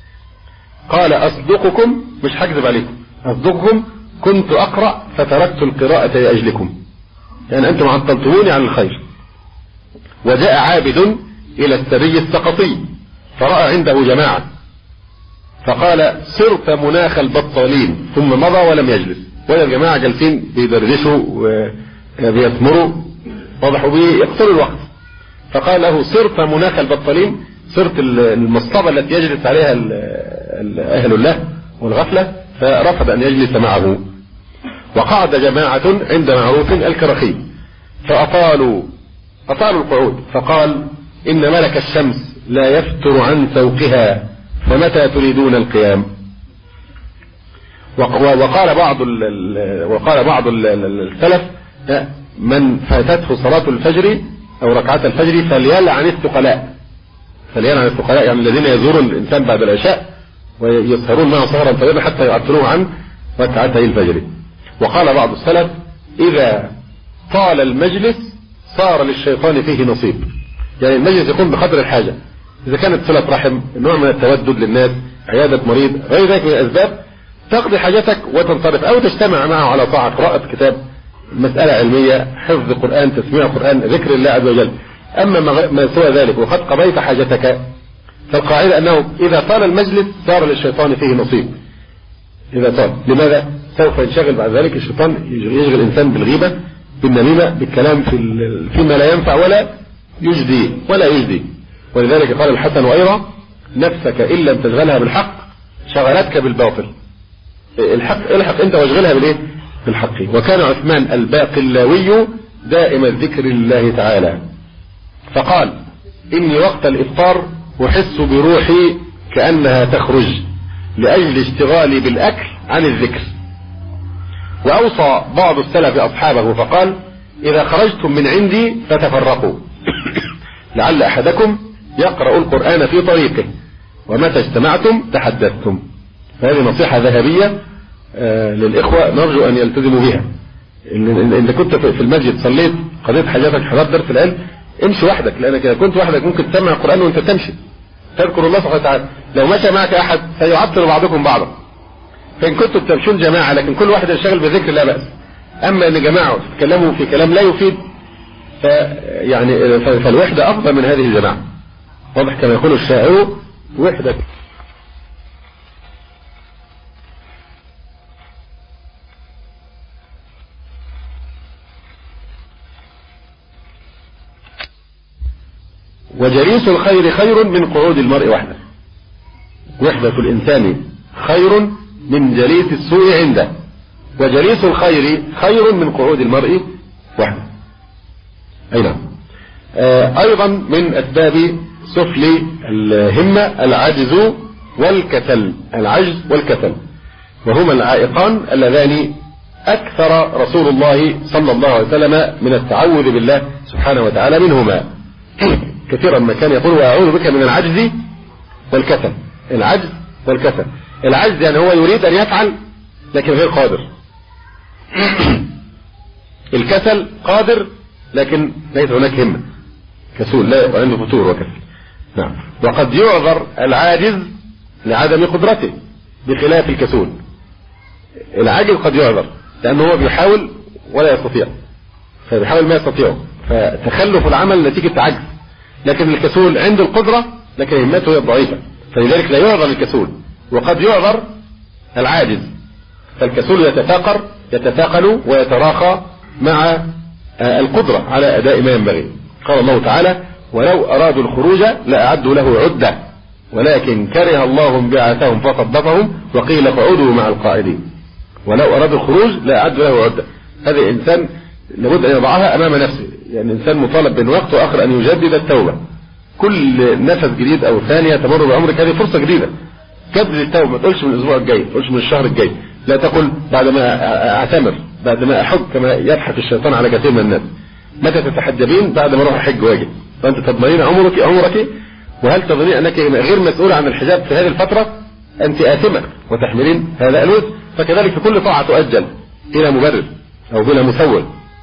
Speaker 3: قال أصدقكم، مش هكذب عليكم، أصدقكم كنت أقرأ فتركت القراءة لأجلكم، يعني أنتم عطلتموني عن الخير. وجاء عابد إلى السري السقطي فرأى عنده جماعة فقال صرت مناخ البطالين، ثم مضى ولم يجلس، ولا الجماعة جالسين بيدردشوا وبيثمروا وضحوا به يقتلوا الوقت. فقال له صرت مناخ البطالين، صرت المصطبة التي يجلس عليها أهل الله والغفلة، فرفض أن يجلس معه. وقعد جماعة عند معروف الكرخي فأطالوا القعود، فقال إن ملك الشمس لا يفتر عن سوقها فمتى تريدون القيام. وقال بعض السلف من فاتته صلاة الفجر أو ركعات الفجر فليلعن الثقلاء، يعني الذين يزورون الإنسان بعد العشاء ويسهرون معه سهرا طويلا حتى يعطلوه عن ركعتي الفجر. وقال بعض السلف إذا طال المجلس صار للشيطان فيه نصيب، يعني المجلس يكون بقدر الحاجة، إذا كانت صلة رحم، نوع من التودد للناس، عيادة مريض، غير ذلك من الأسباب، تقضي حاجتك وتنصرف، أو تجتمع معه على طاعة، قراءة كتاب، مسألة علمية، حفظ قرآن، تسميع قرآن، ذكر الله عز وجل. أما ما سوى ذلك وقد قضيت حاجتك، فالقاعدة أنه إذا طال المجلس صار للشيطان فيه نصيب. إذا طال، لماذا؟ سوف ينشغل بعد ذلك الشيطان، يشغل الإنسان بالغيبة بالنميمة، بالكلام فيما لا ينفع ولا يجدي. ولذلك قال الحسن أيضا: نفسك إن لم تشغلها بالحق شغلتك بالباطل. الحق أنت واشغلها بالحق. وكان عثمان الباقلاوي دائم الذكر لله تعالى، فقال: إني وقت الإفطار أحس بروحي كأنها تخرج لأجل اشتغالي بالأكل عن الذكر. وأوصى بعض السلف أصحابه فقال: إذا خرجتم من عندي فتفرقوا لعل أحدكم يقرأ القرآن في طريقه، ومتى اجتمعتم تحدثتم. هذه نصيحة ذهبية للإخوة نرجو أن يلتزموا بها. إن كنت في المسجد صليت قضيت حاجاتك حضرت درس العلم، امشي وحدك، لأنك إذا كنت وحدك ممكن تسمع القرآن وأنت تمشي، تذكر الله سبحانه وتعالى. لو مشى معك أحد سيعطل بعضكم بعضا. فإن كنتم تمشون جماعة لكن كل واحد يشتغل بذكر لا بأس. أما إن جماعة تتكلموا في كلام لا يفيد فالوحدة أفضل من هذه الجماعة. واضح كما يقول الشاعر: وحدة. وجليس الخير خير من قعود المرء وحده. وحدة الإنسان خير من جليس السوء عنده، وجليس الخير خير من قعود المرء وحده. أي نعم. أيضا من أسباب سفل الهمة العجز والكسل، وهما العائقان اللذان أكثر رسول الله صلى الله عليه وسلم من التعوذ بالله سبحانه وتعالى منهما. كثيرا ما كان يقول: وأعوذ بك من العجز والكسل. العجز والكسل. العجز يعني هو يريد أن يفعل لكن غير قادر. الكسل قادر لكن ليس هناك همة، كسول، لا عنده فتور وكسل. نعم. وقد يعذر العاجز لعدم قدرته بخلاف الكسول. العاجز قد يعذر لأنه هو بيحاول ولا يستطيع، فبيحاول ما يستطيعه، فتخلف العمل نتيجة عجز. لكن الكسول عنده القدرة لكن همته هي ضعيفة، فلذلك لا يعذر الكسول. وقد يعذر العاجز، فالكسول يتثاقل ويتراخى مع القدرة على أداء ما ينبغي. قال الله تعالى: ولو أرادوا الخروج لأعدوا له عدة ولكن كره الله بعثهم فصدقهم وقيل اقعدوا مع القاعدين. ولو أرادوا الخروج لأعدوا له عدة. هذا إنسان لابد أن يضعها أمام نفسه، يعني إنسان مطالب بين وقت وآخر أن يجدد التوبة. كل نفس جديد أو ثانية تمر بعمرك هذه فرصة جديدة. جدد التوبة، ما تقولش من الأسبوع الجاي، ما تقولش من الشهر الجاي، لا تقل بعد ما أعتمر، بعد ما أحج، كما يبحث الشيطان على كثير من الناس. متى تتحجبين؟ بعد ما أروح أحج واجب. فأنت تضمنين عمرك، وهل تظنين أنك غير مسؤولة عن الحجاب في هذه الفترة؟ أنت آثمة وتحملين هذا الوزر. فكذلك في كل طاعة تؤجل إلى مبرر أو بلا مسول.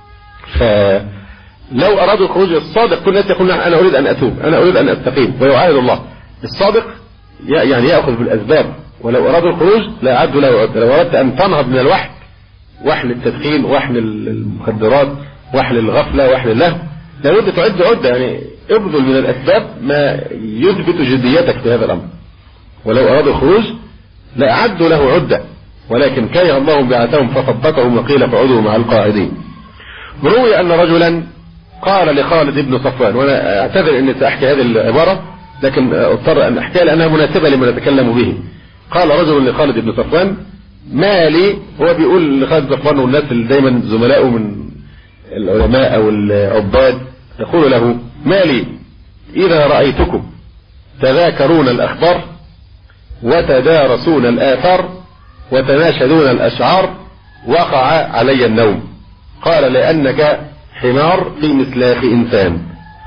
Speaker 3: فلو أرادوا الخروج الصادق، كل الناس يقولون: أنا أريد أن أتوب، أنا أريد أن أستقيم، ويعاهد الله. الصادق يعني يأخذ بالأسباب. ولو أرادوا الخروج لا أعدوا له عدة. لو أردت أن تنهض من وحل التدخين، وحل المخدرات، وحل الغفلة، وحل اللهو، لابد تعد عدة. يعني ابذل من الأسباب ما يثبت جديتك في هذا الأمر. ولو أرادوا الخروج لا أعدوا له عدة ولكن كره الله بعثهم فثبتهم وقيل اقعدوا مع القاعدين. روي أن رجلا قال لخالد بن صفوان، وأنا أعتذر أني سأحكي هذه العبارة لكن اضطر أن أحكيها لأنها مناسبة لما نتكلم به. قال رجل لخالد بن صفوان: ما لي، هو بيقول لخالد بن صفوان والناس اللي دايما زملائه من العلماء أو العباد، يقول له: ما لي إذا رأيتكم تذاكرون الأخبار وتدارسون الآثار وتناشدون الأشعار وقع علي النوم. قال: لأنك حمار في مسلاخ إنسان.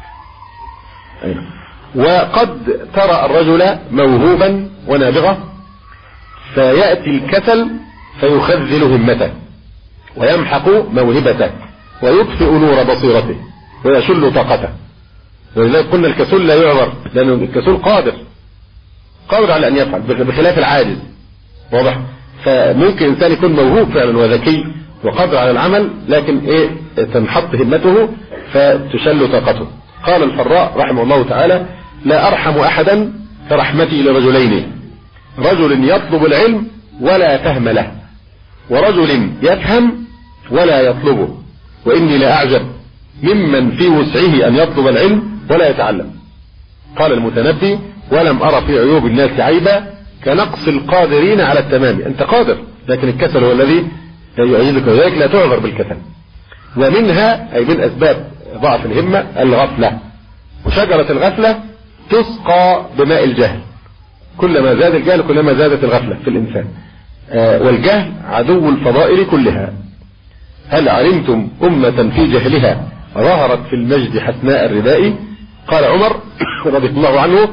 Speaker 3: وقد ترى الرجل موهوبا ونابغة فيأتي الكسل فيخذل همته ويمحق موهبته ويطفئ نور بصيرته ويشل طاقته. ولذلك قلنا الكسول لا يعذر، لأن الكسول قادر على أن يفعل بخلاف العاجز. واضح؟ فممكن إنسان يكون موهوب فعلا وذكي وقادر على العمل لكن تنحط همته فتشل طاقته. قال الفراء رحمه الله تعالى: لا أرحم أحدا كرحمتي لرجلين: رجل يطلب العلم ولا فهم له، ورجل يفهم ولا يطلبه، وإني لأعجب ممن في وسعه أن يطلب العلم ولا يتعلم. قال المتنبي: ولم أرى في عيوب الناس عيبا كنقص القادرين على التمام. أنت قادر لكن الكسل هو الذي يعيدك، وذلك لا تعذر بالكسل. ومنها أي من أسباب ضعف الهمة الغفلة، وشجرة الغفلة تسقى بماء الجهل. كلما زاد الجهل كلما زادت الغفلة في الإنسان. والجهل عدو الفضائل كلها. هل علمتم أمة في جهلها ظهرت في المجد حسناء الرداء؟ قال عمر رضي الله عنه: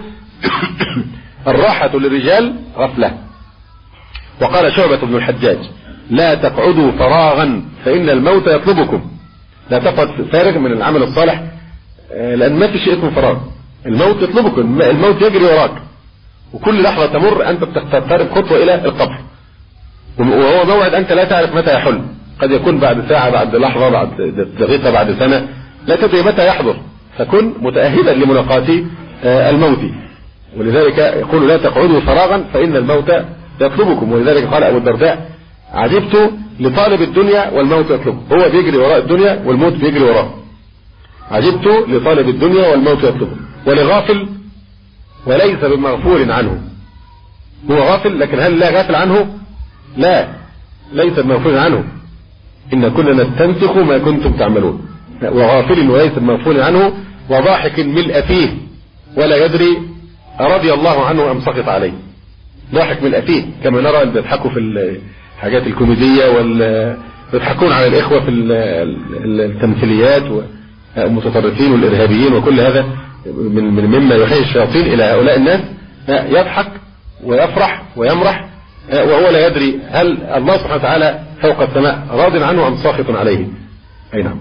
Speaker 3: الراحة للرجال غفلة. وقال شعبة بن الحجاج: لا تقعدوا فراغا فإن الموت يطلبكم. لا تقعد فارغ من العمل الصالح، لأن ما في شيء اسمه فراغ. الموت يطلبكم، الموت يجري وراك، وكل لحظة تمر أنت بتقترب خطوة إلى القبر، وهو موعد أنت لا تعرف متى يحل. قد يكون بعد ساعة، بعد لحظة، بعد دقيقة، بعد سنة، لا تدري متى يحضر، فكن متأهبا لملاقاة الموت. ولذلك يقول: لا تقعدوا فراغا فإن الموت يطلبكم. ولذلك قال أبو الدرداء: عجبت لطالب الدنيا والموت يطلبه. هو بيجري وراء الدنيا والموت بيجري وراه. عجبت لطالب الدنيا والموت يطلبه. ولغافل وليس بمغفول عنه. هو غافل لكن هل لا غافل عنه؟ لا، ليس بمغفول عنه. إن كنا نستنسخ ما كنتم تعملون. وغافل وليس بمغفول عنه، وضاحك ملء فيه ولا يدري رضي الله عنه أم سخط عليه. ضاحك ملء فيه، كما نرى اللي بيضحكوا في الحاجات الكوميدية، ويضحكون على الإخوة في التمثيليات والمتطرفين والإرهابيين وكل هذا مما يحيي الشياطين إلى هؤلاء الناس. يضحك ويفرح ويمرح وهو لا يدري هل الله سبحانه وتعالى فوق السماء راض عنه أم ساخط عليه. أي نعم.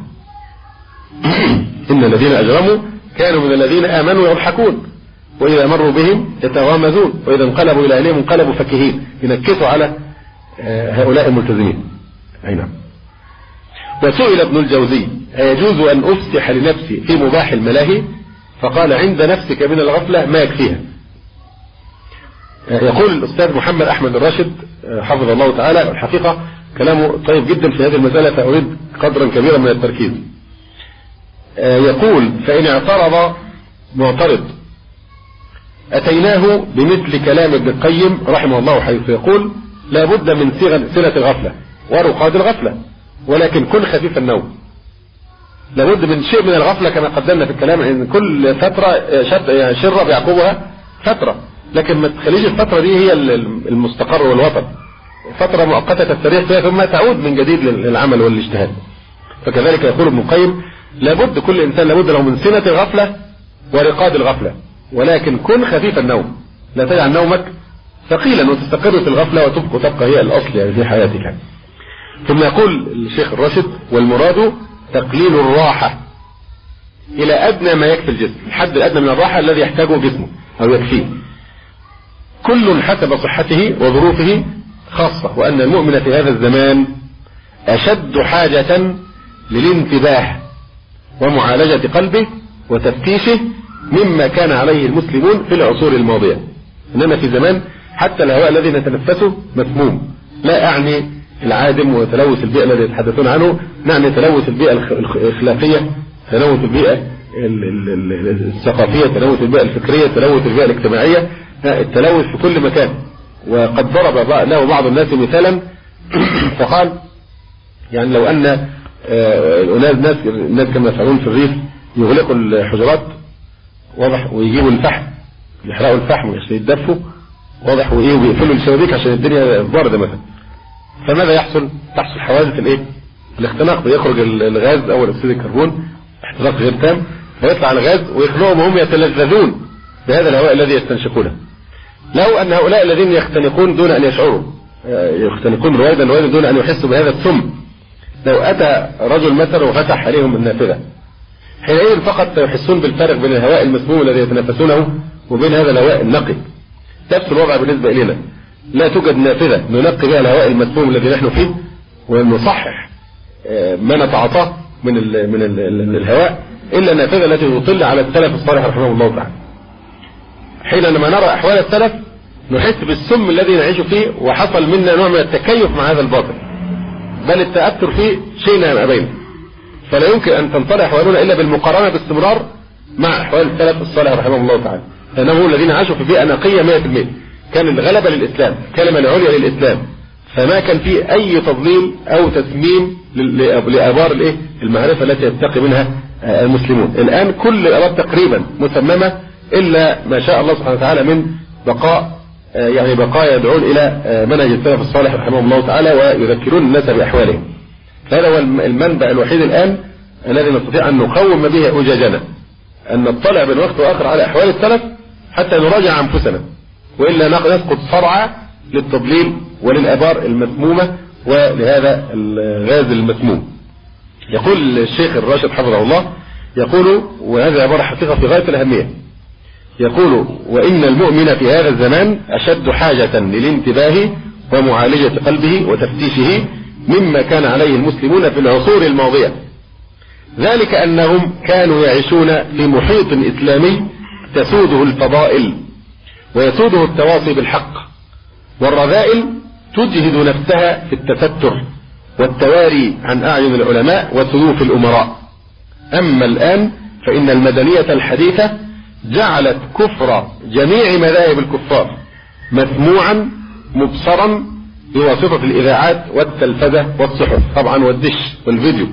Speaker 3: إن الذين أجرموا كانوا من الذين آمنوا يضحكون وإذا مروا بهم يتغامزون وإذا انقلبوا إلى أهلهم انقلبوا فكهين. ينكسوا على هؤلاء الملتزمين. أي نعم. وسئل ابن الجوزي: أيجوز أن أفسح لنفسي في مباح الملاهي؟ فقال: عند نفسك من الغفلة ما يكفيها. يقول الأستاذ محمد أحمد الراشد حفظه الله تعالى، والحقيقة كلامه طيب جدا في هذه المسألة، فأريد قدرا كبيرا من التركيز. يقول: فإن اعترض معترض أتيناه بمثل كلام ابن القيم رحمه الله، حيث يقول: لا بد من صلة الغفلة ورقاد الغفلة، ولكن كن خفيف النوم. لا بد من شيء من الغفلة كما قدمنا في الكلام، ان كل فترة شرب يعقوبها فترة، لكن ما تخليش الفترة دي هي المستقر والوطن. فترة مؤقتة تستريح فيها ثم تعود من جديد للعمل والاجتهاد. فكذلك يقول ابن القيم: لابد كل انسان لابد له من سنة الغفلة ورقاد الغفلة، ولكن كن خفيف النوم. لا تجعل نومك ثقيلا وتستقر في الغفلة وتبقى هي الأصل يعني في حياتك. ثم يقول الشيخ الراشد: والمراد تقليل الراحة إلى أدنى ما يكفي الجسم، الحد الأدنى من الراحة الذي يحتاجه جسمه أو يكفيه، كل حسب صحته وظروفه خاصة. وأن المؤمن في هذا الزمان أشد حاجة للانتباه ومعالجة قلبه وتفتيشه مما كان عليه المسلمون في العصور الماضية. إنما في زمان حتى الهواء الذي نتنفسه مسموم. لا أعني العادم وتلوث البيئة الذي يتحدثون عنه، نعني تلوث البيئة الأخلاقية، تلوث البيئة الثقافية، تلوث البيئة الفكرية، تلوث البيئة الاجتماعية، التلوث في كل مكان. وقد ضرب له بعض الناس مثالا فقال: يعني لو أن الناس كما يفعلون في الريف يغلقوا الحجرات واضح، ويجيبوا الفحم يحرقوا الفحم عشان يتدفوا واضح، ويقفلوا الشبابيك عشان الدنيا باردة مثلا، فماذا يحصل؟ تحصل حوادث الاختناق، بيخرج الغاز أول أكسيد الكربون احتراق غير تام، فيطلع الغاز ويخنقهم وهم يتلذذون بهذا الهواء الذي يستنشقونه. لو أن هؤلاء الذين يختنقون دون أن يشعروا، يختنقون رويدا دون أن يحسوا بهذا السم، لو أتى رجل مثلا وفتح عليهم النافذة، حينئذ فقط سيحسون بالفرق بين الهواء المسموم الذي يتنفسونه وبين هذا الهواء النقي. نفس الوضع بالنسبة إلينا، لا توجد نافذة ننقي بها الهواء المسموم الذي نحن فيه ونصحح ما نتعاطاه من الهواء إلا النافذة التي تطل على السلف الصالح رحمه الله تعالى. حينما نرى أحوال السلف نحس بالسم الذي نعيش فيه، وحصل منا نوع من التكيف مع هذا الباطل، بل التأثر فيه شيء ما بينه. فلا يمكن أن تنطلع أحوالنا إلا بالمقارنة باستمرار مع أحوال السلف الصالح رحمه الله تعالى، لأنهم الذين عاشوا في بيئة نقية 100%، كان الغلبة للإسلام، كلمة العليا للإسلام، فما كان فيه أي تضليل أو تسميم لآبار المعرفة التي يتقي منها المسلمون. الآن كل الآبار تقريبا مسممة إلا ما شاء الله سبحانه وتعالى من بقاء، يعني بقايا يدعون إلى منهج السلف الصالح رحمه الله تعالى ويذكرون الناس بأحوالهم. هذا هو المنبع الوحيد الآن الذي نستطيع أن نقوم به أجاجنا، أن نطلع بين وقت وآخر على أحوال السلف حتى نراجع أنفسنا، وإلا نسقط صرعى للتضليل وللآبار المسمومة ولهذا الغاز المسموم. يقول الشيخ الراشد حفظه الله، يقول، وهذه عبارة حقيقة في غاية الأهمية، يقول: وإن المؤمن في هذا الزمان أشد حاجة للانتباه ومعالجة قلبه وتفتيشه مما كان عليه المسلمون في العصور الماضية، ذلك أنهم كانوا يعيشون في محيط إسلامي تسوده الفضائل ويسوده التواصي بالحق، والرذائل تجهد نفسها في التستر والتواري عن أعين العلماء وسيوف الأمراء. أما الآن فإن المدنية الحديثة جعلت كفر جميع مذاهب الكفار مسموعا مبصرا بواسطة الإذاعات والتلفزة والصحف طبعا والدش والفيديو،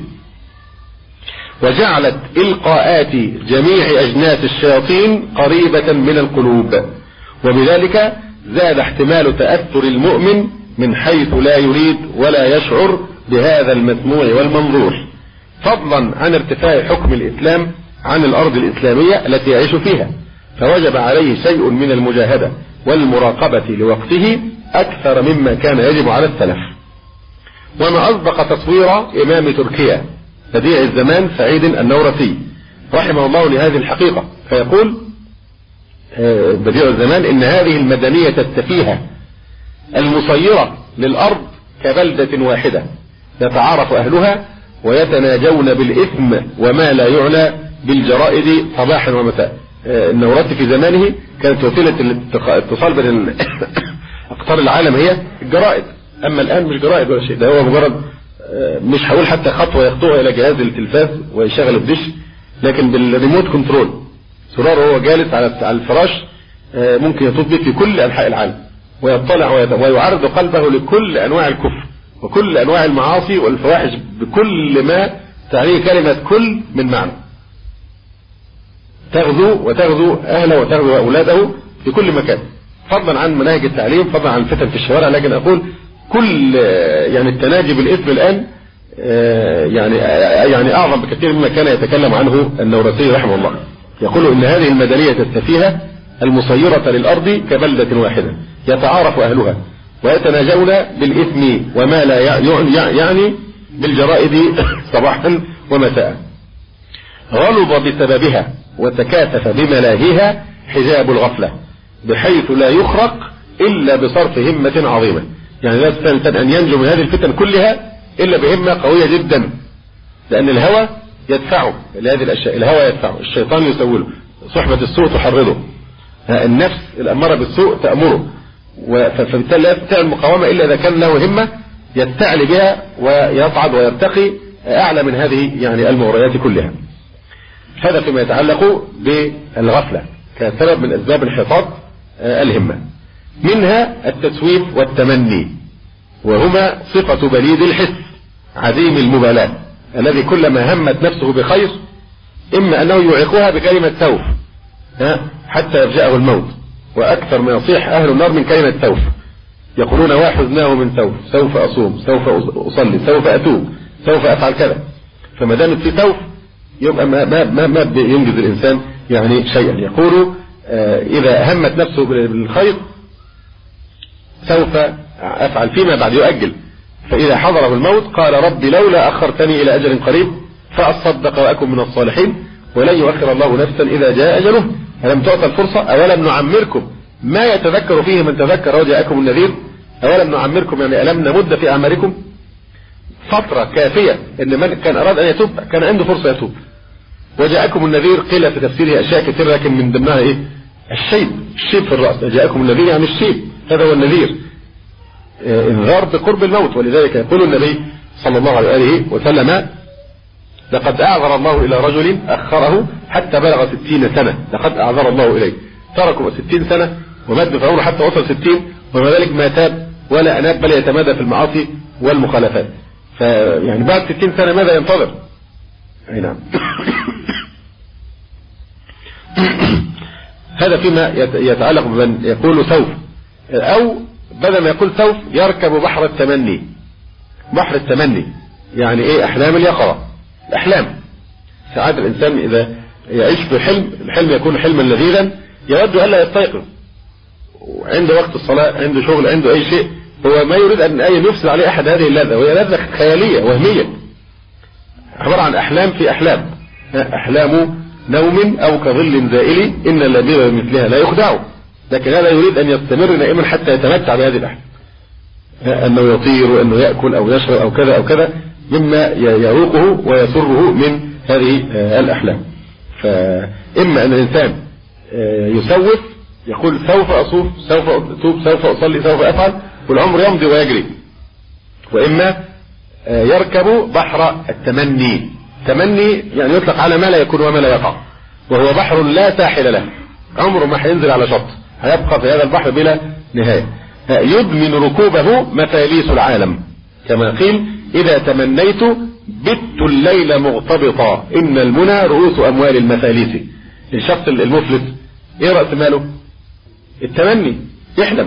Speaker 3: وجعلت إلقاءات جميع أجناس الشياطين قريبة من القلوب، وبذلك زاد احتمال تأثر المؤمن من حيث لا يريد ولا يشعر بهذا المسموع والمنظور، فضلا عن ارتفاع حكم الإسلام عن الأرض الإسلامية التي يعيش فيها، فوجب عليه شيء من المجاهدة والمراقبة لوقته أكثر مما كان يجب على السلف. وما أصدق تصوير إمام تركيا بديع الزمان سعيد النورسي رحمه الله لهذه الحقيقة، فيقول بديع الزمان: إن هذه المدنية السفيهة المصيرة للأرض كبلدة واحدة يتعارف أهلها ويتناجون بالإثم وما لا يعنى بالجرائد صباحا ومساء. النورسي في زمانه كانت وسيلة الاتصال بين أقطار العالم هي الجرائد، أما الآن مش جرائد ولا شيء، ده هو مجرد مش هقول حتى خطوة يخطوها إلى جهاز التلفاز ويشغل الدش، لكن بالريموت كنترول زرار وهو جالس على الفراش ممكن يطوف به في كل أنحاء العالم ويطلع ويعرض قلبه لكل أنواع الكفر وكل أنواع المعاصي والفواحش بكل ما تعنيه كلمة كل من معنى، وتغزو أهله وتغزو أولاده في كل مكان، فضلا عن مناهج التعليم، فضلا عن الفتن في الشوارع. لكن أقول كل يعني التناجي بالإثم الآن يعني أعظم بكثير مما كان يتكلم عنه النورسي رحمه الله. يقول: إن هذه المدنية السفيهة المصيرة للأرض كبلدة واحدة يتعارف أهلها ويتناجون بالإثم وما لا يعني بالجرائد صباحا ومساء، غلظ بسببها وتكاثف بملاهيها حجاب الغفلة بحيث لا يخرق إلا بصرف همة عظيمة. يعني لا يستطيع أن ينجو من هذه الفتن كلها إلا بهمة قوية جدا، لأن الهوى يدفعه لهذه الأشياء، الهوى يدفعه، الشيطان يسوله، صحبة السوء تحرضه، النفس الأمارة بالسوء تأمره، فبالتالي لا يستطيع المقاومة إلا إذا كان له همة يستعلي بها ويصعد ويرتقي أعلى من هذه يعني المغريات كلها. هذا فيما يتعلق بالغفلة كسبب من أسباب انحطاط الهمة. منها التسويف والتمني، وهما صفة بليد الحس عديم المبالاة الذي كلما همت نفسه بخير إما أنه يعيقها بكلمة سوف حتى يفجأه الموت، وأكثر ما يصيح أهل النار من كلمة سوف، يقولون: وحزناه من سوف، سوف أصوم، سوف أصلي، سوف أتوب، سوف أفعل كذا. فما دامت في سوف يبقى ما ينجز الإنسان يعني شيئا. يقول: إذا همت نفسه بالخير سوف أفعل فيما بعد، يؤجل، فإذا حضره الموت قال: ربي لولا أخرتني إلى أجل قريب فأصدق وأكن من الصالحين ولن يؤخر الله نفسا إذا جاء أجله. ألم تعطى الفرصة؟ أولم نعمركم ما يتذكر فيه من تذكر وجاءكم النذير؟ أولم نعمركم يعني ألم نمد في أعماركم فترة كافية إن من كان أراد أن يتوب كان عنده فرصة يتوب. وجاءكم النذير قيل في تفسيره أشياء كثيرة، لكن من ضمنها إيه؟ الشيب في الرأس. جاءكم النذير يعني الشيب، هذا هو النذير، انذار بقرب الموت. ولذلك يقول النبي صلى الله عليه وسلم: لقد أعذر الله إلى رجل أخره حتى بلغ 60 سنة، لقد أعذر الله إليه، تركوا 60 سنة ومد في عمره حتى وصل 60، ومع ذلك ما تاب ولا أناب، بل يتمادى في المعاصي والمخالفات. فيعني بعد 60 سنة ماذا ينتظر؟ أي نعم. هذا فيما يتعلق بمن يقول سوف، أو بدل ما يقول سوف يركب بحر التمني. بحر التمني يعني إيه؟ أحلام اليقظة. الأحلام ساعات الإنسان إذا يعيش في الحلم يكون حلما لذيذا يود ألا يستيقظ، وعنده وقت الصلاة، عنده شغل، عنده أي شيء، هو ما يريد أن يفصل عليه أحد هذه اللذة، وهي لذة خيالية وهمية عبارة عن أحلام في أحلام. أحلام نوم أو كظل زائل إن اللبيب بمثلها لا يخدع، لكن هذا يريد أن يستمر نائما حتى يتمتع بهذه الأحلام، أنه يطير وأنه يأكل أو يشرب أو كذا أو كذا مما يروقه ويسره من هذه الأحلام. فإما أن الإنسان يسوف، يقول سوف أصوف، سوف أتوب، سوف أصلي، سوف أفعل، والعمر يمضي ويجري، وإما يركب بحر التمني. تمني يعني يطلق على ما لا يكون وما لا يقع، وهو بحر لا ساحل له، عمره ما هينزل على شط، هيبقى في هذا البحر بلا نهاية. يدمن ركوبه مفاليس العالم، كما قيل إذا تمنيت بت الليل مغتبطا إن المنى رؤوس أموال المفاليس. الشخص المفلس إيه رأس ماله؟ التمني، يحلم،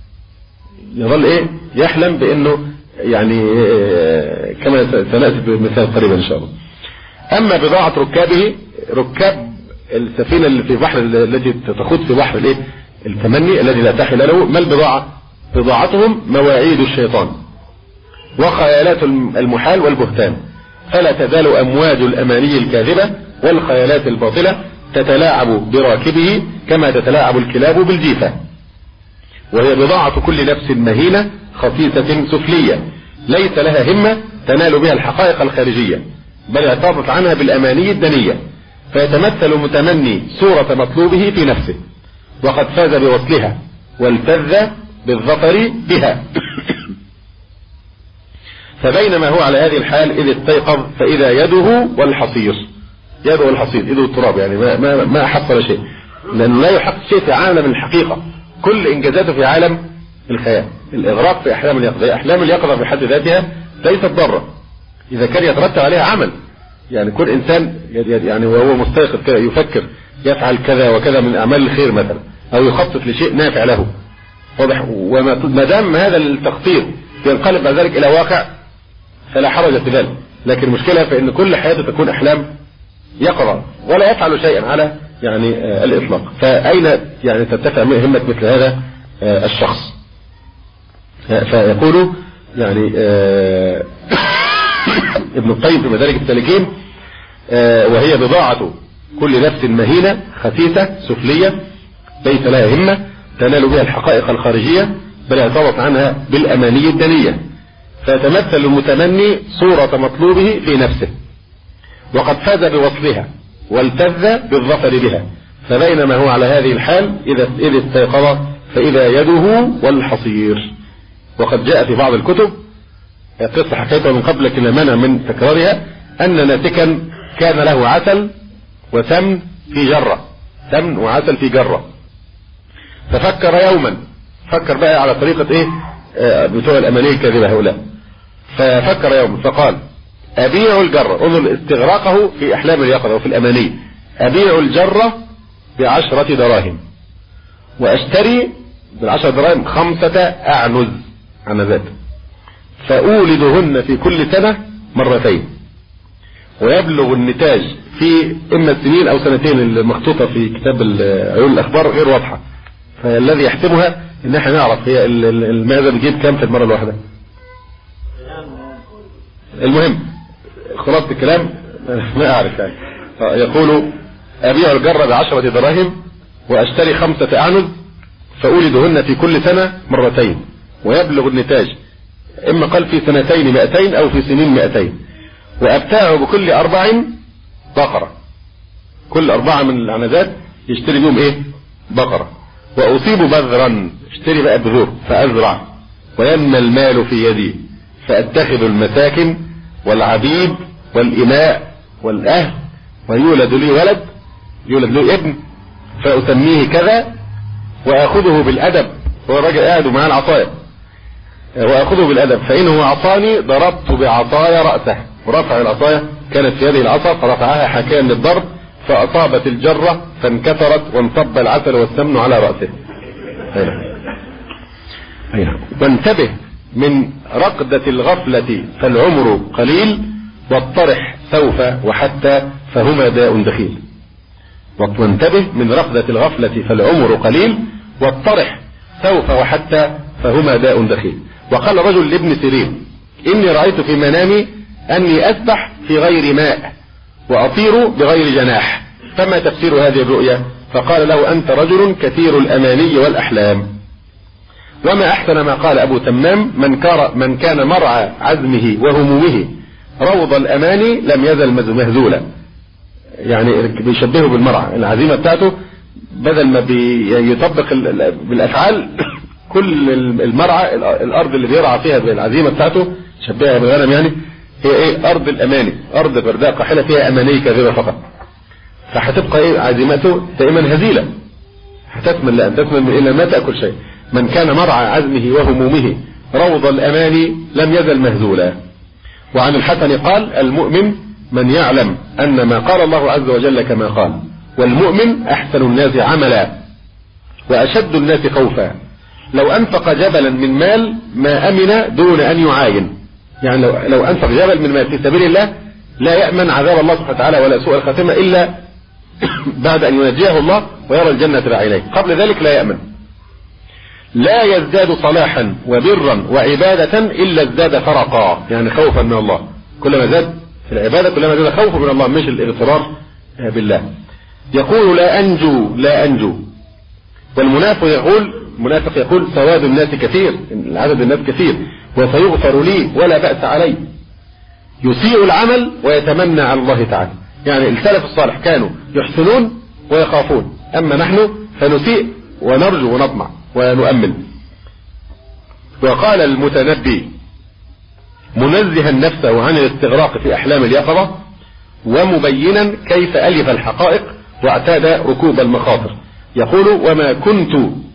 Speaker 3: يظل إيه؟ يحلم بأنه يعني كما سنأتي بمثال قريبا إن شاء الله. أما بضاعة ركابه، ركاب السفينة اللي في بحر التي تخوض في بحر الإيه؟ التمني الذي لا ساحل له، ما البضاعة؟ بضاعتهم مواعيد الشيطان وخيالات المحال والبهتان، فلا تزال أمواج الأماني الكاذبة والخيالات الباطلة تتلاعب براكبه كما تتلاعب الكلاب بالجيفة. وهي بضاعة كل نفس مهينة خسيسة سفلية ليس لها همة تنال بها الحقائق الخارجية، بل اعتاضت عنها بالأماني الدنية، فيتمثل المتمني صورة مطلوبه في نفسه، وقد فاز بوصلها والتذ بالظفر بها. فبينما هو على هذه الحال إذ استيقظ فإذا يده والحصير، يده والحصير، يده التراب، يعني ما حصل شيء، لأنه لا يحقق شيء في عالم الحقيقة، كل إنجازاته في عالم الخيال. الإغراق في أحلام اليقظة، أحلام اليقظة في حد ذاتها ليست ضارة إذا كان يترتب عليها عمل، يعني كل إنسان يعني وهو مستيقظ كده يفكر يفعل كذا وكذا من أعمال الخير مثلا، أو يخطط لشيء نافع له، واضح؟ وما دام هذا التخطيط ينقلب بعد ذلك إلى واقع فلا حرج في ذلك، لكن المشكلة في أن كل حياته تكون أحلام يقظة ولا يفعل شيئا على يعني الإطلاق. فأين يعني ترتفع همة مثل هذا الشخص؟ فيقول يعني ابن القيم في مدارج السالكين وهي بضاعة كل نفس مهينة خسيسة سفلية ليس لها همة تنال بها الحقائق الخارجية، بل اعتبرت عنها بالأماني الدنية، فيتمثل المتمني صورة مطلوبه في نفسه، وقد فاز بوصلها والتذ بالظفر بها. فبينما هو على هذه الحال إذ استيقظ فإذا يده والحصير. وقد جاء في بعض الكتب قصة حكيتها من قبل لكن لا مانع من تكرارها، أن ناسكا كان له عسل وسمن في جرة، سمن وعسل في جرة، ففكر يوما، فكر بقى على طريقة ايه بتوع الأماني الكاذبة هؤلاء، ففكر يوما فقال أبيع الجرة، انظر استغراقه في أحلام اليقظة وفي الأماني، أبيع الجرة ب10 دراهم وأشتري بال10 دراهم 5 أعنز عنزات، فأولدهن في كل سنة مرتين، ويبلغ النتاج في إما السنين أو سنتين. المخطوطة في كتاب عيون الأخبار غير واضحة، فالذي يحسبها إن احنا نعرف هي المعزة بتجيب كام في المرة الواحدة. المهم خلاصة الكلام ما أعرف يعني. يقول أبيع الجرة ب10 دراهم وأشتري 5 أعنز فأولدهن في كل سنة مرتين، ويبلغ النتاج إما قال في سنتين 200 أو في سنين 200، وأبتاعه بكل 4 بقرة، كل 4 من العنزات يشتري بهم إيه بقرة، وأصيب بذرا، اشتري بقى بذور فأزرع، وينمى المال في يدي فأتخذ المساكن والعبيد والإماء والأهل، ويولد لي ولد، يولد لي ابن فأسميه كذا، وأخذه بالأدب، هو الراجل قاعد ومعاه العصاية، وأخذه بالأدب، فإنه عصاني ضربت بعصايا رأسه، ورفع العصاية كانت في يده العصا فرفعها حكايا للضرب فأصابت الجرة فانكسرت وانصب العسل والسمن على رأسه. وانتبه من رقدة الغفلة فالعمر قليل، واطرح سوف وحتى فهما داء دخيل. وانتبه من رقدة الغفلة فالعمر قليل، واطرح سوف وحتى فهما داء دخيل. وقال رجل لابن سيرين: إني رأيت في منامي أني أسبح في غير ماء وأطير بغير جناح، فما تفسير هذه الرؤيا؟ فقال له: أنت رجل كثير الأماني والأحلام. وما أحسن ما قال أبو تمام: من كان مرعى عزمه وهمومه روض الأماني لم يزل مهزولا. يعني بيشبهه بالمرعى، العزيمة بتاعته بدل ما بيطبق بالأفعال كل المرعى الأرض اللي بيرعى فيها بالعزيمة بتاعته شبهها بالغنم، يعني هي إيه؟ أرض الأماني، أرض برداء قاحلة فيها أماني كاذبة فقط، فهتبقى إيه؟ عزيمته دائما هزيلة، هتكمل لأن تكمل إلا ما تأكل شيء. من كان مرعى عزمه وهمومه روض الأماني لم يزل مهزولا. وعن الحسن قال: المؤمن من يعلم أن ما قال الله عز وجل كما قال، والمؤمن أحسن الناس عملا وأشد الناس خوفا، لو أنفق جبلا من مال ما أمن دون أن يعاين. يعني لو أنفق جبل من مال في سبيل الله لا يأمن عذاب الله سبحانه وتعالى ولا سوء الخاتمة إلا بعد أن ينجيه الله ويرى الجنة بعينيه، قبل ذلك لا يأمن. لا يزداد صلاحا وبرا وعبادة إلا ازداد فرقا، يعني خوفا من الله، كلما زاد في العبادة كلما زاد خوفا من الله، مش الاغترار بالله. يقول: لا أنجو لا أنجو. والمنافق يقول: سواد الناس كثير، العدد الناس كثير، وسيغفر لي ولا بأس علي. يسيء العمل ويتمنى على الله تعالى. يعني السلف الصالح كانوا يحسنون ويخافون، أما نحن فنسيء ونرجو ونطمع ونؤمل. وقال المتنبي منزها نفسه عن الاستغراق في أحلام اليقظة، ومبينا كيف ألف الحقائق واعتاد ركوب المخاطر، يقول: وما كنت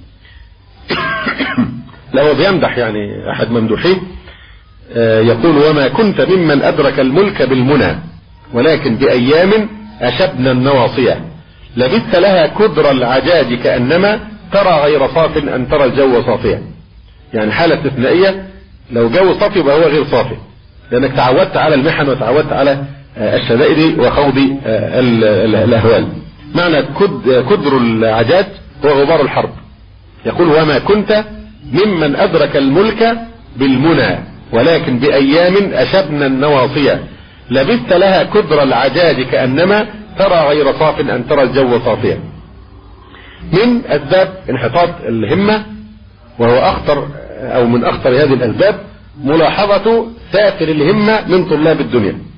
Speaker 3: لو بيمدح يعني أحد ممدوحيه، يقول: وما كنت ممن أدرك الملك بالمنى، ولكن بأيام أشبنا النواصية، لبثت لها كدر العجاج كأنما ترى غير صاف أن ترى الجو صافيا. يعني حالة استثنائية، لو جو صافي يبقى هو غير صافي، لأنك تعودت على المحن وتعودت على الشدائد وخوض الأهوال. معنى كدر العجاج هو غبار الحرب. يقول: وما كنت ممن أدرك الملك بالمنى، ولكن بأيام أشبنا النواصية، لبثت لها كدر العجاج كأنما ترى غير صاف أن ترى الجو صافيا. من أسباب انحطاط الهمة، وهو أخطر أو من أخطر هذه الأسباب، ملاحظة سافر الهمة من طلاب الدنيا.